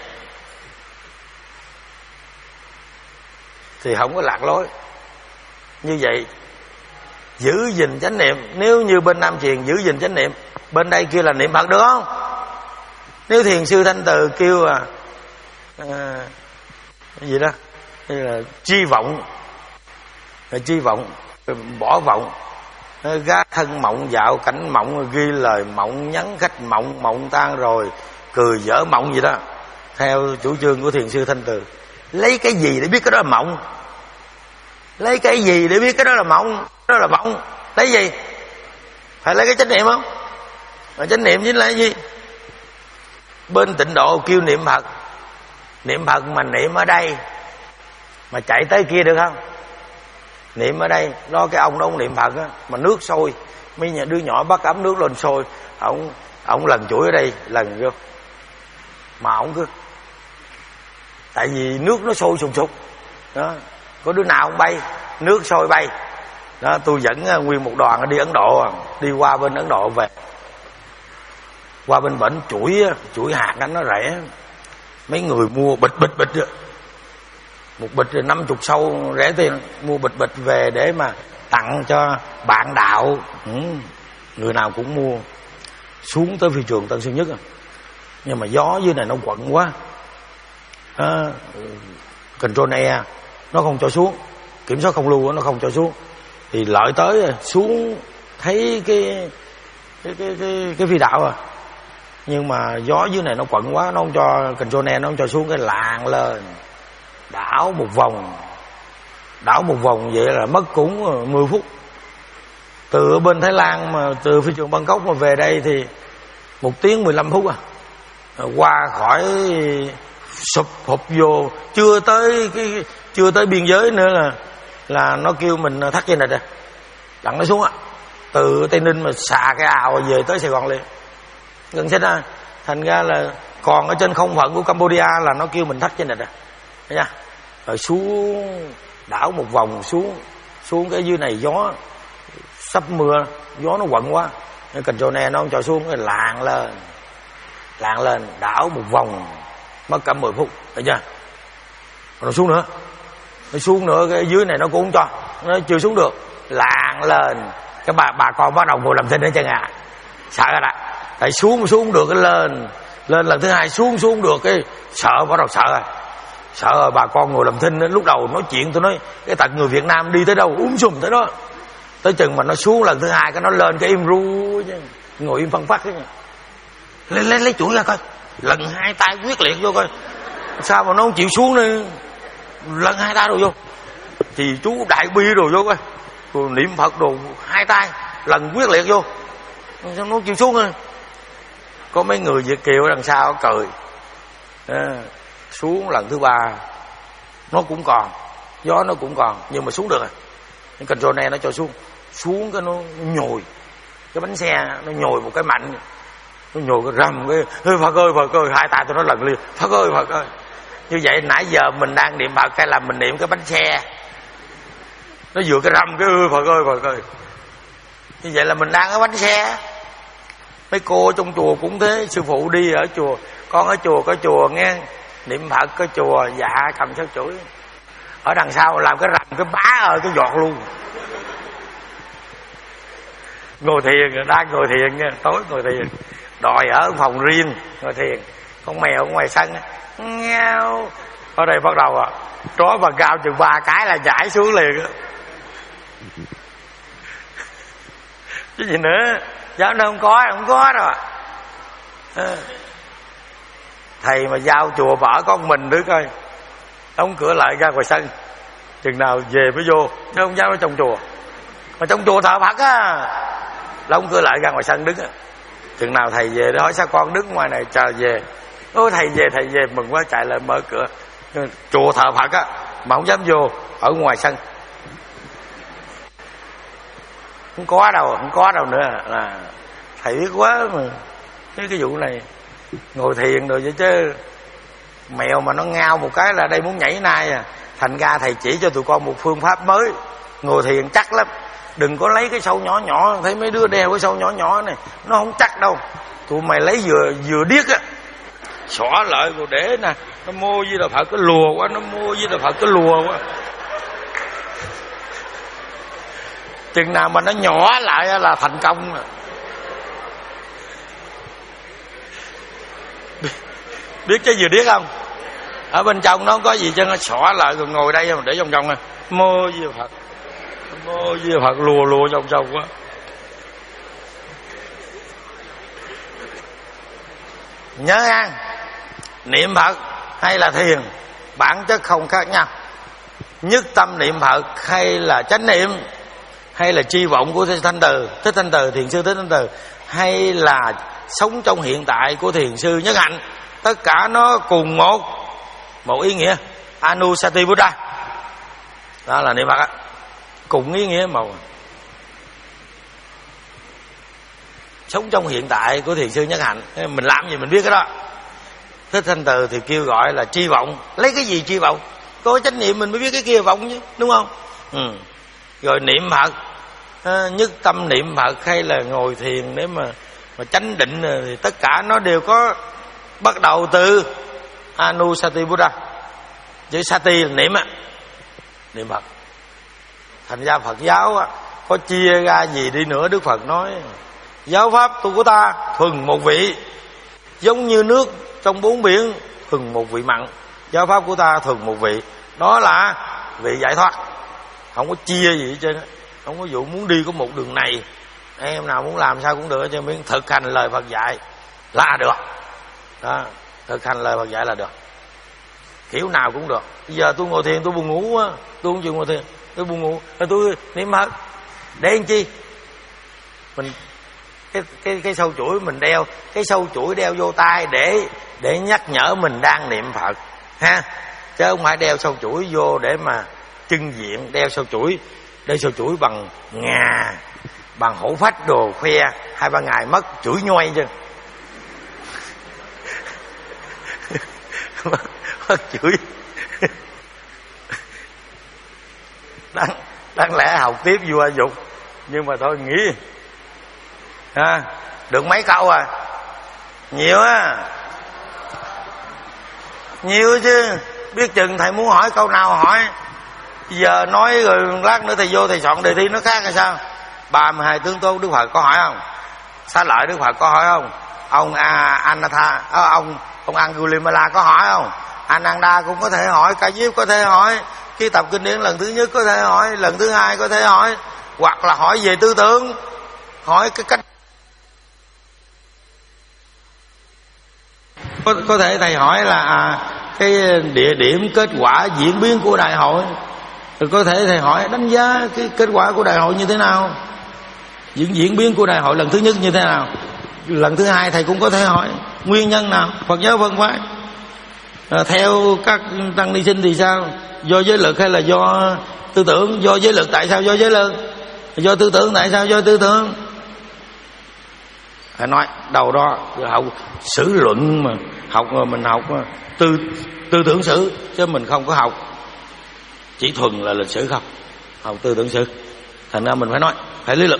thì không có lạc lối. Như vậy giữ gìn chánh niệm. Nếu như bên Nam truyền giữ gìn chánh niệm, bên đây kêu là niệm Phật được không? Nếu thiền sư Thanh Từ kêu à, à cái gì đó, như là chi vọng, là chi vọng, bỏ vọng, gá thân mộng, dạo cảnh mộng, ghi lời mộng, nhắn khách mộng, mộng tan rồi cười dở mộng gì đó. Theo chủ trương của thiền sư Thanh Từ, lấy cái gì để biết cái đó là mộng? Lấy cái gì để biết cái đó là mộng? Đó là mộng. Lấy gì? Phải lấy cái chánh niệm không? Mà chánh niệm chính là cái gì? Bên Tịnh Độ kêu niệm Phật. Niệm Phật mà niệm ở đây mà chạy tới kia được không? Niệm ở đây đó, cái ông đó ông niệm Phật á, mà nước sôi, mấy nhà đứa nhỏ bắt ấm nước lên sôi, ông ông lần chuỗi ở đây lần vô, mà ông cứ, tại vì nước nó sôi sùng sục đó, có đứa nào không bay, nước sôi bay đó. Tôi dẫn nguyên một đoàn đi Ấn Độ, đi qua bên Ấn Độ về, qua bên bển chuỗi chuỗi hạt đó, nó rẻ, mấy người mua bịch bịch bịch đó. Một bịch năm chục sâu rẻ tiền, mua bịch bịch về để mà tặng cho bạn đạo. Ừ, người nào cũng mua. Xuống tới phi trường Tân Sơn Nhất, nhưng mà gió dưới này nó quặn quá à, control air nó không cho xuống, kiểm soát không lưu nó không cho xuống, thì lợi tới xuống thấy cái cái cái cái, cái phi đạo à, nhưng mà gió dưới này nó quặn quá, nó không cho control air, nó không cho xuống, cái lạng lên đảo một vòng, đảo một vòng vậy là mất cũng mười phút. Từ bên Thái Lan mà từ phi trường Bangkok mà về đây thì một tiếng mười lăm phút à, qua khỏi sụp hụp vô, chưa tới cái chưa tới biên giới nữa là là nó kêu mình thắt dây nịch à, lặn nó xuống á, từ Tây Ninh mà xà cái ào về tới Sài Gòn liền, gần chết á. Thành ra là còn ở trên không phận của Cambodia là nó kêu mình thắt dây nịch à, thấy chưa? Rồi xuống đảo một vòng, xuống xuống cái dưới này gió sắp mưa, gió nó quặn quá, cái control air nó không cho xuống, cái lạng lên lạng lên đảo một vòng mất cả mười phút, thấy chưa? Còn nó xuống nữa, nó xuống nữa, cái dưới này nó cũng không cho, nó chưa xuống được, lạng lên, cái bà bà con bắt đầu ngồi làm thinh ở chân à, sợ rồi đó, tại xuống xuống được cái lên lên lần thứ hai xuống xuống được cái sợ, bắt đầu sợ rồi, sợ rồi bà con ngồi làm thinh. Lúc đầu nói chuyện tôi nói cái tật người Việt Nam đi tới đâu úm sùm tới đó, tới chừng mà nó xuống lần thứ hai cái nó lên cái im ru chứ, ngồi im phân phát chứ, lấy lấy lấy chuỗi ra coi, lần hai tay quyết liệt vô coi sao mà nó không chịu xuống nữa, lần hai tay đồ vô thì chú đại bi đồ vô coi, rồi niệm Phật đồ hai tay lần quyết liệt vô, sao nó không chịu xuống nữa. Có mấy người Việt kiều đằng sau cười à, xuống lần thứ ba nó cũng còn gió, nó cũng còn, nhưng mà xuống được rồi, cái control này nó cho xuống, xuống cái nó nhồi cái bánh xe, nó nhồi một cái mạnh, nó nhồi cái rầm cái Phật ơi Phật ơi, hai tay tôi nó lần liền Phật ơi Phật ơi. Như vậy nãy giờ mình đang niệm Phật hay là mình niệm cái bánh xe, nó vừa cái rầm cái Phật ơi Phật ơi, như vậy là mình đang ở bánh xe. Mấy cô trong chùa cũng thế, sư phụ đi ở chùa, con ở chùa có chùa nghe niệm Phật có chùa, dạ cầm sao chuỗi ở đằng sau làm cái rầm cái bá ở cái giọt luôn. Ngồi thiền, đang ngồi thiền nha, tối ngồi thiền, đòi ở phòng riêng ngồi thiền, con mèo ở ngoài sân ngao ở đây bắt đầu à, trói vào cao chừng ba cái là nhảy xuống liền á. Chứ gì nữa, giáo nó không có, không có đâu à. Thầy mà giao chùa mở con mình nữa coi, đóng cửa lại ra ngoài sân, chừng nào về mới vô, chứ không dám ở trong chùa. Mà trong chùa thờ Phật á, đóng cửa lại ra ngoài sân đứng á, chừng nào thầy về đó hỏi sao con đứng ngoài này chờ về, ôi thầy về thầy về mừng quá chạy lại mở cửa. Chùa thờ Phật á mà không dám vô, ở ngoài sân. Không có đâu, không có đâu nữa, là thầy biết quá mà. Cái cái vụ này ngồi thiền rồi vậy chứ, mèo mà nó ngao một cái là đây muốn nhảy nai à. Thành ra thầy chỉ cho tụi con một phương pháp mới ngồi thiền chắc lắm. Đừng có lấy cái sâu nhỏ nhỏ, thấy mấy đứa đeo cái sâu nhỏ nhỏ này nó không chắc đâu. Tụi mày lấy vừa vừa điếc á, xỏ lại rồi để nè, nó mô với là Phật cái lùa quá, nó mô với là Phật cái lùa quá. Chừng nào mà nó nhỏ lại là thành công rồi. Biết cái gì điếc không? Ở bên trong nó không có gì cho nó xỏ lại rồi ngồi đây mà để vòng vòng nè, mô với Phật, mô với Phật lùa lùa vòng vòng quá. Nhớ ăn niệm Phật hay là thiền bản chất không khác nhau. Nhất tâm niệm Phật hay là chánh niệm, hay là chi vọng của Thích Thanh Từ, Thích Thanh Từ, thiền sư Thích Thanh Từ, hay là sống trong hiện tại của thiền sư Nhất Hạnh, tất cả nó cùng một một ý nghĩa, Anusati Buddha. Đó là niệm Phật á. cùng ý nghĩa một. Sống trong hiện tại của thiền sư Nhất Hạnh, mình làm gì mình biết cái đó. Thích Thanh Từ thì kêu gọi là tri vọng. Lấy cái gì tri vọng? Có chánh niệm mình mới biết cái kia vọng chứ, đúng không? Ừ. Rồi niệm Phật, à, nhất tâm niệm Phật hay là ngồi thiền để mà mà chánh định, thì tất cả nó đều có bắt đầu từ Anusati Buddha. Chữ Sati là niệm á, niệm Phật. Thành ra Phật giáo á, có chia ra gì đi nữa, Đức Phật nói giáo pháp tu của ta thuần một vị, giống như nước trong bốn biển thuần một vị mặn. Giáo pháp của ta thuần một vị, đó là vị giải thoát. Không có chia gì hết trơn á. Không có vụ muốn đi có một đường này, em nào muốn làm sao cũng được, cho miễn thực hành lời Phật dạy là được đó. Thực hành lời Phật dạy là được, kiểu nào cũng được. Bây giờ tôi ngồi thiền tôi buồn ngủ á, tôi không chịu ngồi thiền, tôi buồn ngủ, tôi niệm Phật để làm chi? Mình cái cái cái sâu chuỗi mình đeo, cái sâu chuỗi đeo vô tai để để nhắc nhở mình đang niệm Phật ha, chứ không phải đeo sâu chuỗi vô để mà trưng diện. Đeo sâu chuỗi, đeo sâu chuỗi bằng ngà, bằng hổ phách đồ khoe, hai ba ngày mất chửi nhoay chứ. Mất chửi. đáng đáng lẽ học tiếp vua dục, nhưng mà thôi nghĩ ha, được mấy câu à? Nhiều á, nhiều chứ. Biết chừng thầy muốn hỏi câu nào hỏi. Bây giờ nói rồi lát nữa thầy vô thầy soạn đề thi nó khác hay sao? Ba mươi hai tướng tốt Đức Phật có hỏi không? Xá Lợi Đức Phật có hỏi không? Ông à, Anatha, à, ông ông Angulimala có hỏi không? Ananda cũng có thể hỏi, Ca Diếp có thể hỏi, khi tập kinh điển lần thứ nhất có thể hỏi, lần thứ hai có thể hỏi, hoặc là hỏi về tư tưởng, hỏi cái cách. Có, có thể thầy hỏi là à, cái địa điểm kết quả diễn biến của đại hội. Rồi có thể thầy hỏi đánh giá cái kết quả của đại hội như thế nào, diễn diễn biến của đại hội lần thứ nhất như thế nào. Lần thứ hai thầy cũng có thể hỏi nguyên nhân nào, Phật giáo phân phái. À, theo các tăng ni sinh thì sao? Do giới lực hay là do tư tưởng? Do giới lực tại sao do giới lực? Do tư tưởng tại sao do tư tưởng? Phải nói đầu đó học sử luận mà, học mà mình học tư tư tưởng sử, chứ mình không có học chỉ thuần là lịch sử không, học tư tưởng sử. Thành ra mình phải nói, phải lý luận.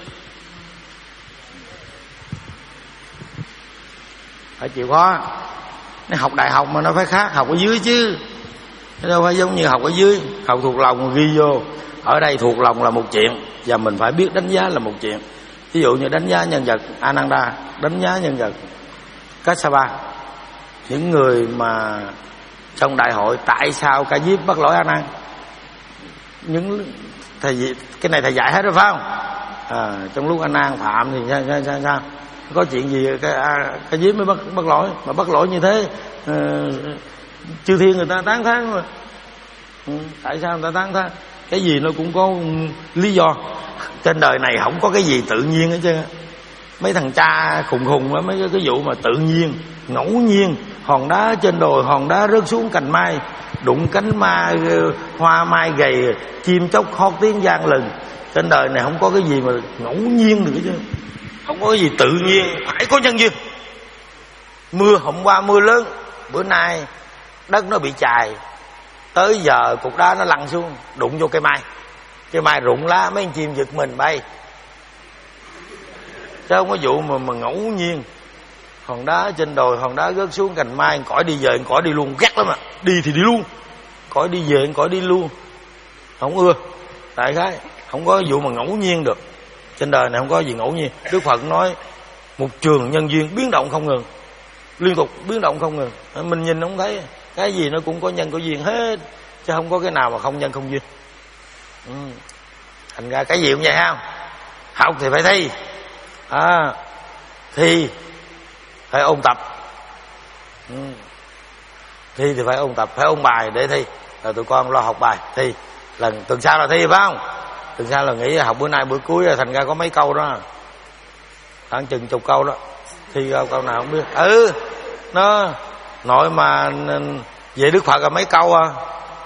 Phải chịu khó. Nếu học đại học mà nó phải khác học ở dưới chứ, đâu phải giống như học ở dưới. Học thuộc lòng ghi vô, ở đây thuộc lòng là một chuyện, và mình phải biết đánh giá là một chuyện. Ví dụ như đánh giá nhân vật Ananda, đánh giá nhân vật Kassapa, những người mà trong đại hội tại sao Ca Diếp bắt lỗi A Nan. Những thầy cái này thầy dạy hết rồi phải không? À, trong lúc A Nan phạm thì sao sao sao, sao? Có chuyện gì cái Ca Diếp mới bắt bắt lỗi, mà bắt lỗi như thế à, chư thiên người ta tán thán mà. Ừ, tại sao người ta tán thán? Cái gì nó cũng có lý do. Trên đời này không có cái gì tự nhiên hết trơn. Mấy thằng cha khùng khùng á, mấy cái, cái vụ mà tự nhiên, ngẫu nhiên, hòn đá trên đồi, hòn đá rớt xuống cành mai, đụng cánh ma, hoa mai gầy, chim chóc hót tiếng vang lừng. Trên đời này không có cái gì mà ngẫu nhiên được chứ. Không có cái gì tự nhiên, phải có nhân duyên. Mưa hôm qua mưa lớn, bữa nay đất nó bị chài, tới giờ cục đá nó lăn xuống, đụng vô cây mai, cây mai rụng lá, mấy con chim giật mình bay. Chứ không có vụ mà, mà ngẫu nhiên. Hòn đá trên đồi, hòn đá rớt xuống cành mai, cõi đi về, cõi đi luôn, ghét lắm à. Đi thì đi luôn, cõi đi về, cõi đi luôn, không ưa. Tại cái không có vụ mà ngẫu nhiên được. Trên đời này không có gì ngẫu nhiên. Đức Phật nói một trường nhân duyên biến động không ngừng, liên tục biến động không ngừng. Mình nhìn không thấy, cái gì nó cũng có nhân có duyên hết, chứ không có cái nào mà không nhân không duyên. Ừ. Thành ra cái gì cũng vậy không? Học thì phải thi, à, thi phải ôn tập. Ừ. Thi thì phải ôn tập, phải ôn bài để thi. Rồi tụi con lo học bài thi. Lần tuần sau là thi phải không? Tuần sau là nghĩ học bữa nay bữa cuối rồi, thành ra có mấy câu đó, khoảng chừng chục câu đó, thi câu, câu nào không biết. Ừ, nó nội mà về Đức Phật là mấy câu à,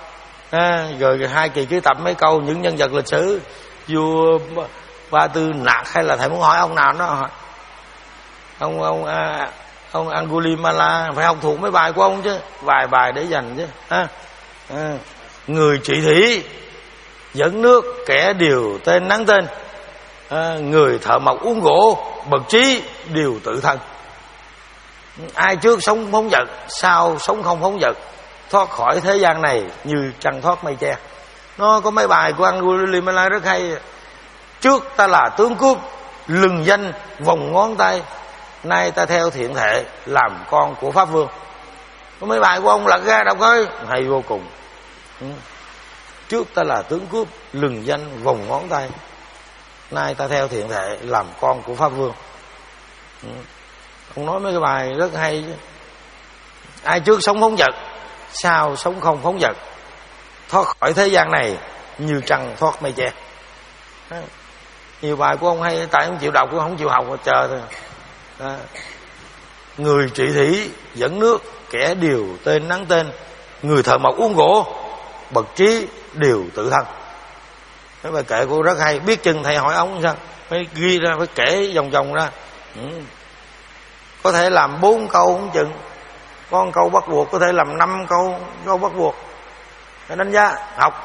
à, rồi hai kỳ ký tập mấy câu những nhân vật lịch sử vua Ba Tư Nặc, hay là thầy muốn hỏi ông nào đó, ông ông à, ông Angulimala, phải học thuộc mấy bài của ông chứ, vài bài để dành chứ ha. À, người trị thủy dẫn nước, kẻ điều tên nắng tên, à, người thợ mộc uống gỗ, bậc trí điều tự thân. Ai trước sống phóng dật, sau sống không phóng dật, thoát khỏi thế gian này như trăng thoát mây che. Nó có mấy bài của Angulimala rất hay. Trước ta là tướng cướp, lừng danh vòng ngón tay, nay ta theo thiện thể làm con của Pháp Vương. Có mấy bài của ông lật ra đọc coi, hay vô cùng. Ừ. Trước ta là tướng cướp, lừng danh vòng ngón tay, nay ta theo thiện thể làm con của Pháp Vương. Ừ. Ông nói mấy cái bài rất hay chứ. Ai trước sống phóng dật, sau sống không phóng dật, thoát khỏi thế gian này như trăng thoát mây che. Đó. Nhiều bài của ông hay, tại không chịu đọc, không chịu học mà chờ thôi. Đó. Người trị thủy dẫn nước, kẻ điều tên nắng tên, người thợ mộc uống gỗ, bậc trí điều tự thân. Cái bài kệ của rất hay. Biết chừng thầy hỏi ông sao phải ghi ra, phải kể vòng vòng ra. Ừ. Có thể làm bốn câu không chừng, có một câu bắt buộc, có thể làm năm câu câu bắt buộc. Phải đánh giá học,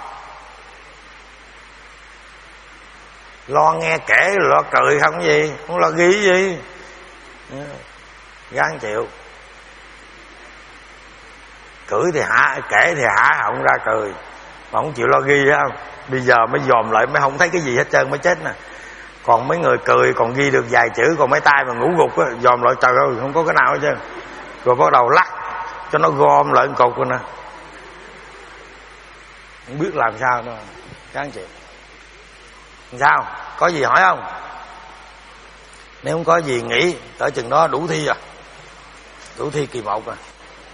lo nghe kể lo cười không gì, không lo ghi gì. Gán chịu. Cười thì hả, kể thì hả họng ra cười, mà không chịu lo ghi không. Bây giờ mới dòm lại mới không thấy cái gì hết trơn mới chết nè. Còn mấy người cười còn ghi được vài chữ, còn mấy tay mà ngủ gục á, dòm lại trời ơi không có cái nào hết trơn. Rồi bắt đầu lắc cho nó gom lại cục rồi nè, không biết làm sao nữa. Gán chịu. Sao? Có gì hỏi không? Nếu không có gì nghĩ tới chừng đó đủ thi rồi, đủ thi kỳ một rồi.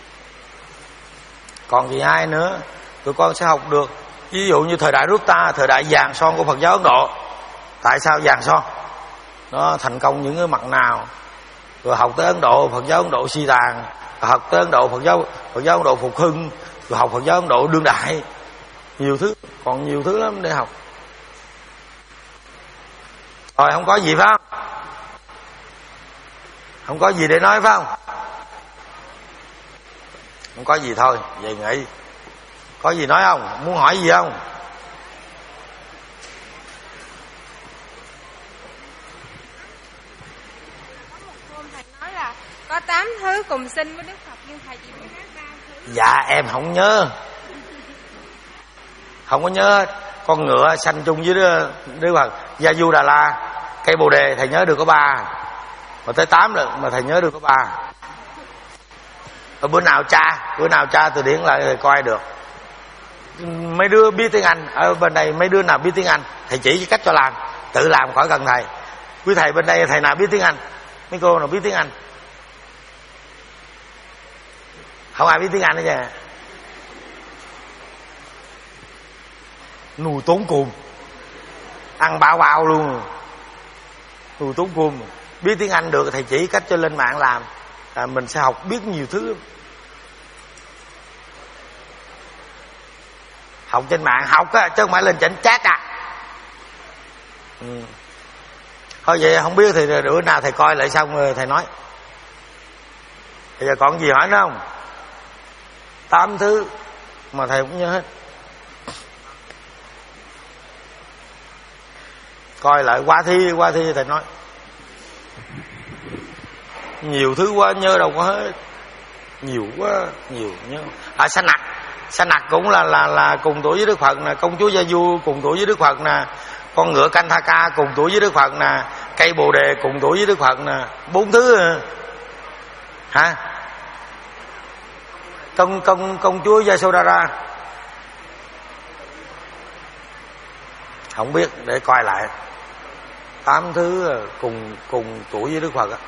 Còn kỳ hai nữa tụi con sẽ học được. Ví dụ như thời đại nước ta, thời đại vàng son của Phật giáo Ấn Độ. Tại sao vàng son? Nó thành công những cái mặt nào? Rồi học tới Ấn Độ, Phật giáo Ấn Độ suy tàn. Rồi học tới Ấn Độ, Phật giáo Phật giáo Ấn Độ phục hưng. Rồi học Phật giáo Ấn Độ đương đại. Nhiều thứ, còn nhiều thứ lắm để học. Rồi không có gì phải không? Không có gì để nói phải không? Không có gì thôi, về nghỉ. Có gì nói không? Muốn hỏi gì không? Nói là có tám thứ cùng sinh với Đức Phật, nhưng thầy chỉ biết hát ba thứ. Dạ em không nhớ, không có nhớ. Con ngựa sanh chung với Đức Phật, Gia Du Đà La, cây bồ đề thầy nhớ được có ba, mà tới tám lần mà thầy nhớ được có ba. Ở bữa nào cha, bữa nào cha từ điển lại thầy coi được. Mấy đứa biết tiếng Anh ở bên đây, mấy đứa nào biết tiếng Anh thầy chỉ cái cách cho làm, tự làm khỏi cần thầy. Quý thầy bên đây thầy nào biết tiếng Anh, mấy cô nào biết tiếng Anh? Không ai biết tiếng Anh hết nha. Nùi tốn cùm, ăn bao bao luôn. Nùi tốn cùm. Biết tiếng Anh được thầy chỉ cách cho lên mạng làm, à, mình sẽ học biết nhiều thứ. Học trên mạng học á, chứ không phải lên chỉnh chat à. Ừ. Thôi vậy không biết thì bữa nào thầy coi lại xong rồi thầy nói. Bây giờ còn gì hỏi nữa không? Tám thứ mà thầy cũng nhớ hết. Coi lại qua thi, qua thi thầy nói. Nhiều thứ quá nhớ đâu có hết. Nhiều quá, nhiều nhớ. À, Sa Nặc, Sa Nặc cũng là là là cùng tuổi với Đức Phật nè, công chúa Gia Du cùng tuổi với Đức Phật nè, con ngựa Kantaka cùng tuổi với Đức Phật nè, cây bồ đề cùng tuổi với Đức Phật nè, bốn thứ à. Hả? Công công công chúa Yasodhara không biết, để coi lại. Tám thứ cùng cùng tuổi với Đức Phật á.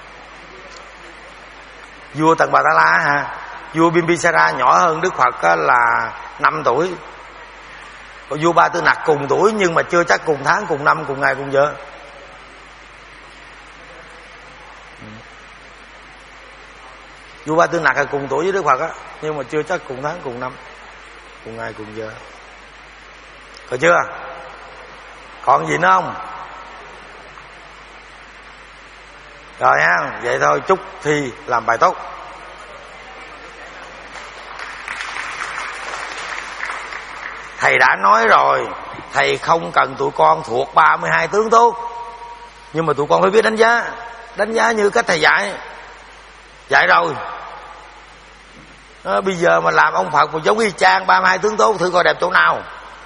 Vua Tần Bà Ta La hả? Vua Bimbisara nhỏ hơn Đức Phật á, là năm tuổi. Còn vua Ba Tư Nặc cùng tuổi nhưng mà chưa chắc cùng tháng, cùng năm, cùng ngày, cùng giờ. Vua Ba Tư Nặc là cùng tuổi với Đức Phật á, nhưng mà chưa chắc cùng tháng, cùng năm. cùng ai cùng giờ. Có chưa? Còn gì nữa không? Rồi ha, vậy thôi, chúc thi làm bài tốt. Thầy đã nói rồi, thầy không cần tụi con thuộc ba mươi hai tướng tốt, nhưng mà tụi con phải biết đánh giá. Đánh giá như cách thầy dạy. Dạy rồi à, bây giờ mà làm ông Phật mà giống y chang ba mươi hai tướng tốt, thử coi đẹp chỗ nào.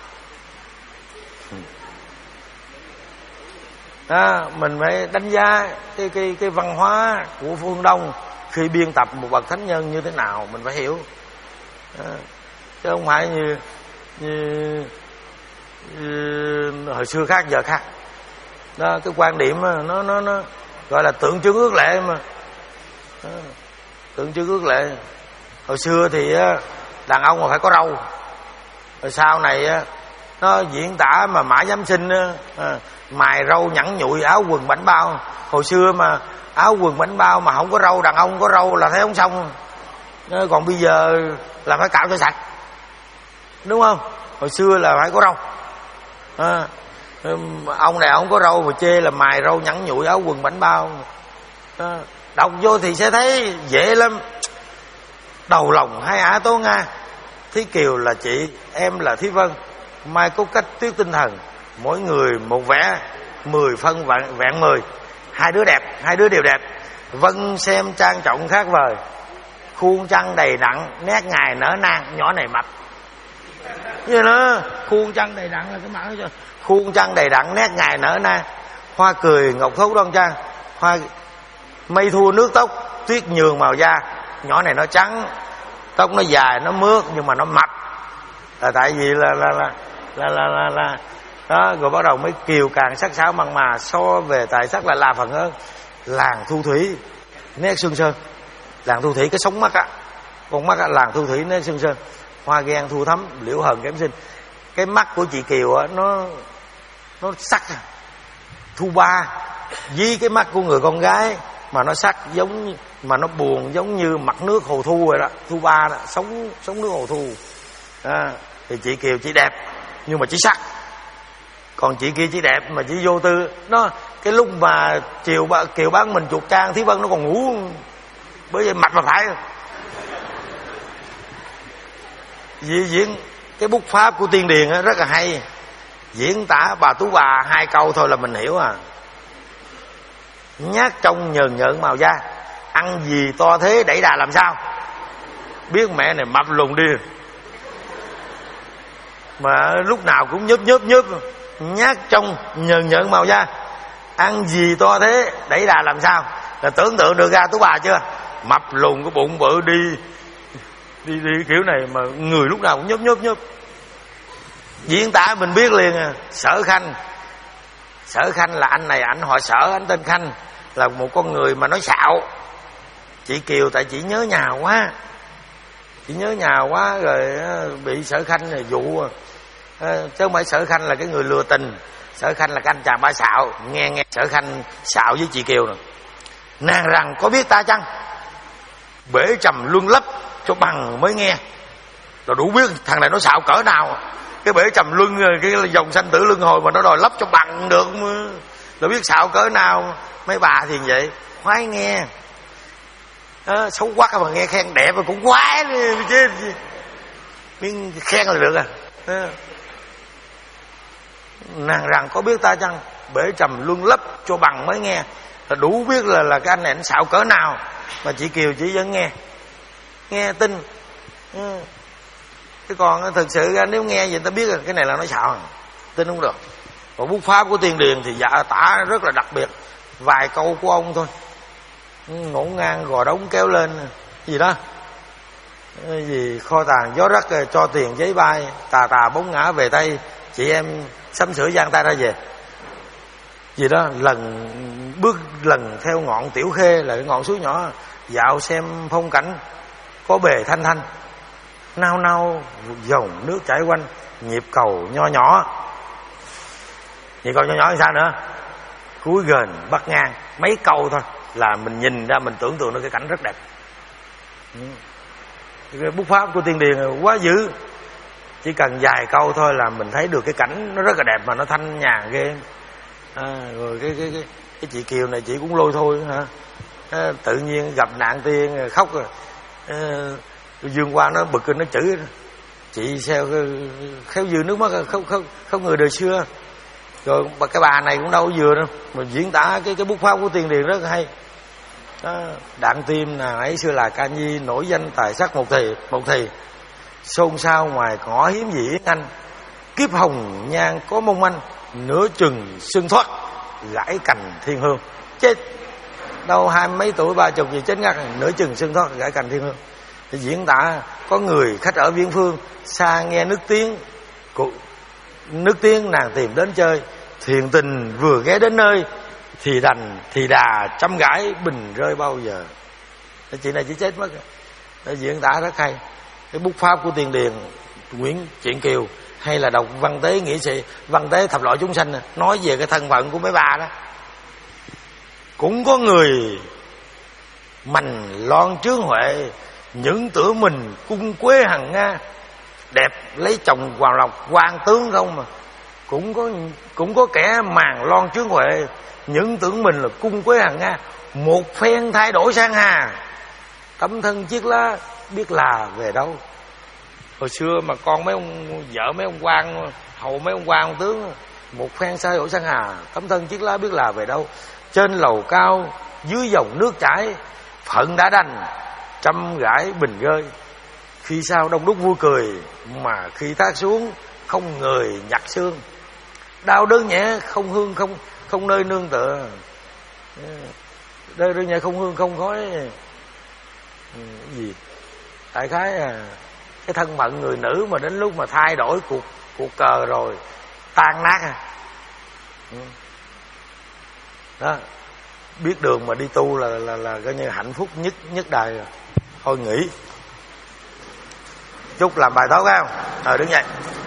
À, mình phải đánh giá cái, cái, cái văn hóa của phương Đông khi biên tập một bậc thánh nhân như thế nào, mình phải hiểu à, chứ không phải như, như, như hồi xưa khác giờ khác đó. Cái quan điểm nó nó nó gọi là tượng trưng ước lệ mà à, tượng trưng ước lệ. Hồi xưa thì đàn ông mà phải có râu, rồi sau này nó diễn tả mà Mã Giám Sinh à, mài râu nhẵn nhụi áo quần bảnh bao. Hồi xưa mà áo quần bảnh bao mà không có râu, đàn ông có râu là thấy không xong. Còn bây giờ là phải cạo cho sạch, đúng không? Hồi xưa là phải có râu à, ông này không có râu mà chê là mài râu nhẵn nhụi áo quần bảnh bao à, đọc vô thì sẽ thấy dễ lắm. Đầu lòng hai ả Tố Nga, Thí Kiều là chị, em là Thí Vân, mai có cách Tuyết Tinh Thần, mỗi người một vẻ, mười phân vẹn, vẹn mười. Hai đứa đẹp, hai đứa đều đẹp. Vân xem trang trọng khác vời, khuôn trăng đầy đặn, nét ngài nở nang. Nhỏ này mập như nó, khuôn trăng đầy đặn là cái mặt đó. Khuôn trăng đầy đặn, nét ngài nở nang, hoa cười ngọc thốt đoan trang, hoa mây thua nước tóc, tuyết nhường màu da. Nhỏ này nó trắng, tóc nó dài, nó mướt, nhưng mà nó mập là tại vì là là là là là, là, là. Đó, rồi bắt đầu mới kiều càng sắc sảo mặn mà. So về tài sắc là là phần hơn. Làng Thu Thủy nét Xuân Sơn, làng Thu Thủy cái sống mắt á, con mắt á, làng Thu Thủy nét Xuân Sơn, hoa ghen thu thắm, liễu hờn kém sinh. Cái mắt của chị Kiều á, nó nó sắc thu ba, với cái mắt của người con gái mà nó sắc giống, mà nó buồn giống như mặt nước hồ thu rồi đó. Thu ba đó, sống sống nước hồ thu à, thì chị Kiều chỉ đẹp nhưng mà chỉ sắc, còn chị kia chỉ đẹp mà chỉ vô tư. Nó cái lúc mà chiều ba, Kiều bán mình chuột trang, Thí Vân nó còn ngủ, bởi vậy mặt mà phải diễn diễn cái bút pháp của Tiên Điền á, rất là hay. Diễn tả bà Tú Bà hai câu thôi là mình hiểu à. Nhát trong nhờn nhợn màu da, ăn gì to thế đẩy đà làm sao. Biết mẹ này mập lùn đi mà lúc nào cũng nhớp nhớp nhớp. Nhát trong nhờn nhợn màu da, ăn gì to thế đẩy đà làm sao. Là tưởng tượng được ra Tú Bà chưa? Mập lùn cái bụng bự đi đi đi kiểu này mà người lúc nào cũng nhớp nhớp nhớp. Diễn tả mình biết liền à. Sở Khanh, Sở Khanh là anh này, anh họ Sở, anh tên Khanh, là một con người mà nói xạo. Chị Kiều tại chị nhớ nhà quá, chị nhớ nhà quá rồi bị Sở Khanh này dụ à, chứ không phải Sở Khanh là cái người lừa tình. Sở Khanh là cái anh chàng ba xạo. Nghe nghe Sở Khanh xạo với chị Kiều nè. Nàng rằng có biết ta chăng, bể trầm luân lấp cho bằng mới nghe. Rồi đủ biết thằng này nó xạo cỡ nào. Cái bể trầm luân, cái dòng sanh tử luân hồi mà nó đòi lấp cho bằng được. Rồi biết xạo cỡ nào. Mấy bà thì vậy, khoái nghe à, xấu quá mà nghe khen đẹp mà cũng khoái chứ. Miếng khen là được à. à. Nàng rằng có biết ta chăng, bể trầm luân lấp cho bằng mới nghe. Là đủ biết là là cái anh này anh xạo cỡ nào. Mà chị Kiều chỉ vẫn nghe, nghe tin ừ. Chứ còn thực sự ra nếu nghe vậy ta biết là cái này là nói xạo, tin không được. Còn bút pháp của Tiên Điền thì dạ tả rất là đặc biệt. Vài câu của ông thôi, ngổn ngang gò đống kéo lên gì đó, gì kho tàng gió rắc cho tiền giấy bay, tà tà bóng ngã về Tây, chị em sắm sửa giang tay ra về gì đó. Lần bước lần theo ngọn Tiểu Khê là cái ngọn suối nhỏ, dạo xem phong cảnh có bề thanh thanh, nao nao dòng nước chảy quanh, nhịp cầu nho nhỏ. Nhịp cầu nho nhỏ thì sao nữa, cuối gần bắc ngang. Mấy câu thôi là mình nhìn ra, mình tưởng tượng được cái cảnh rất đẹp. Cái bút pháp của Tiên Điền quá dữ chỉ cần vài câu thôi là mình thấy được cái cảnh nó rất là đẹp mà nó thanh nhàn ghê. À, rồi cái cái cái cái chị Kiều này chị cũng lôi thôi hả? À, tự nhiên gặp nạn tiên khóc rồi. À, Dương Quang nó bực nó chửi chị sao khéo vừa nước mắt không không không người đời xưa. Rồi cái bà này cũng đâu có vừa đâu mà diễn tả cái cái bút pháp của tiên điền rất hay. Đó, Đặng Tim nàng ấy xưa là ca nhi nổi danh tài sắc một thì một thì xôn xao ngoài cỏ hiếm gì Yến Anh, kiếp hồng nhan có mong manh, nửa chừng sưng thoát gãy cành thiên hương. Chết đâu hai mấy tuổi ba chục gì chết ngắt, nửa chừng sưng thoát gãy cành thiên hương. Thì diễn tả có người khách ở viễn phương xa nghe nước tiếng nước tiếng nàng tìm đến chơi, thiền tình vừa ghé đến nơi thì đành thì đà trăm gãi bình rơi bao giờ. Chị này chỉ chết mất. Nó diễn tả rất hay. Cái bút pháp của tiên điền Nguyễn Truyện Kiều hay là đọc văn tế nghĩa sĩ, văn tế thập loại chúng sanh nói về cái thân phận của mấy bà đó. Cũng có người mành loan trướng huệ, những tưởng mình cung quế hằng nga, đẹp lấy chồng hoàng lộc quan tướng không mà. Cũng có cũng có kẻ màn loan trướng huệ, những tưởng mình là cung quế hằng nga, một phen thay đổi sang hà, tấm thân chiếc lá biết là về đâu. Hồi xưa mà con mấy ông vợ mấy ông quan hầu mấy ông quan ông tướng, một phen thay đổi sang hà, tấm thân chiếc lá biết là về đâu. Trên lầu cao dưới dòng nước chảy, phận đã đành trăm gãi bình rơi. Khi sao đông đúc vui cười, mà khi thác xuống không người nhặt xương. Đau đớn nhẹ không hương không không nơi nương tựa, đau đớn nhẹ không hương không khói. Cái gì đại khái à, cái thân phận người nữ mà đến lúc mà thay đổi cuộc cuộc cờ rồi tan nát à. Đó, biết đường mà đi tu là là là coi như hạnh phúc nhất nhất đời rồi. Thôi nghỉ. Chúc làm bài tốt không? Rồi đứng dậy.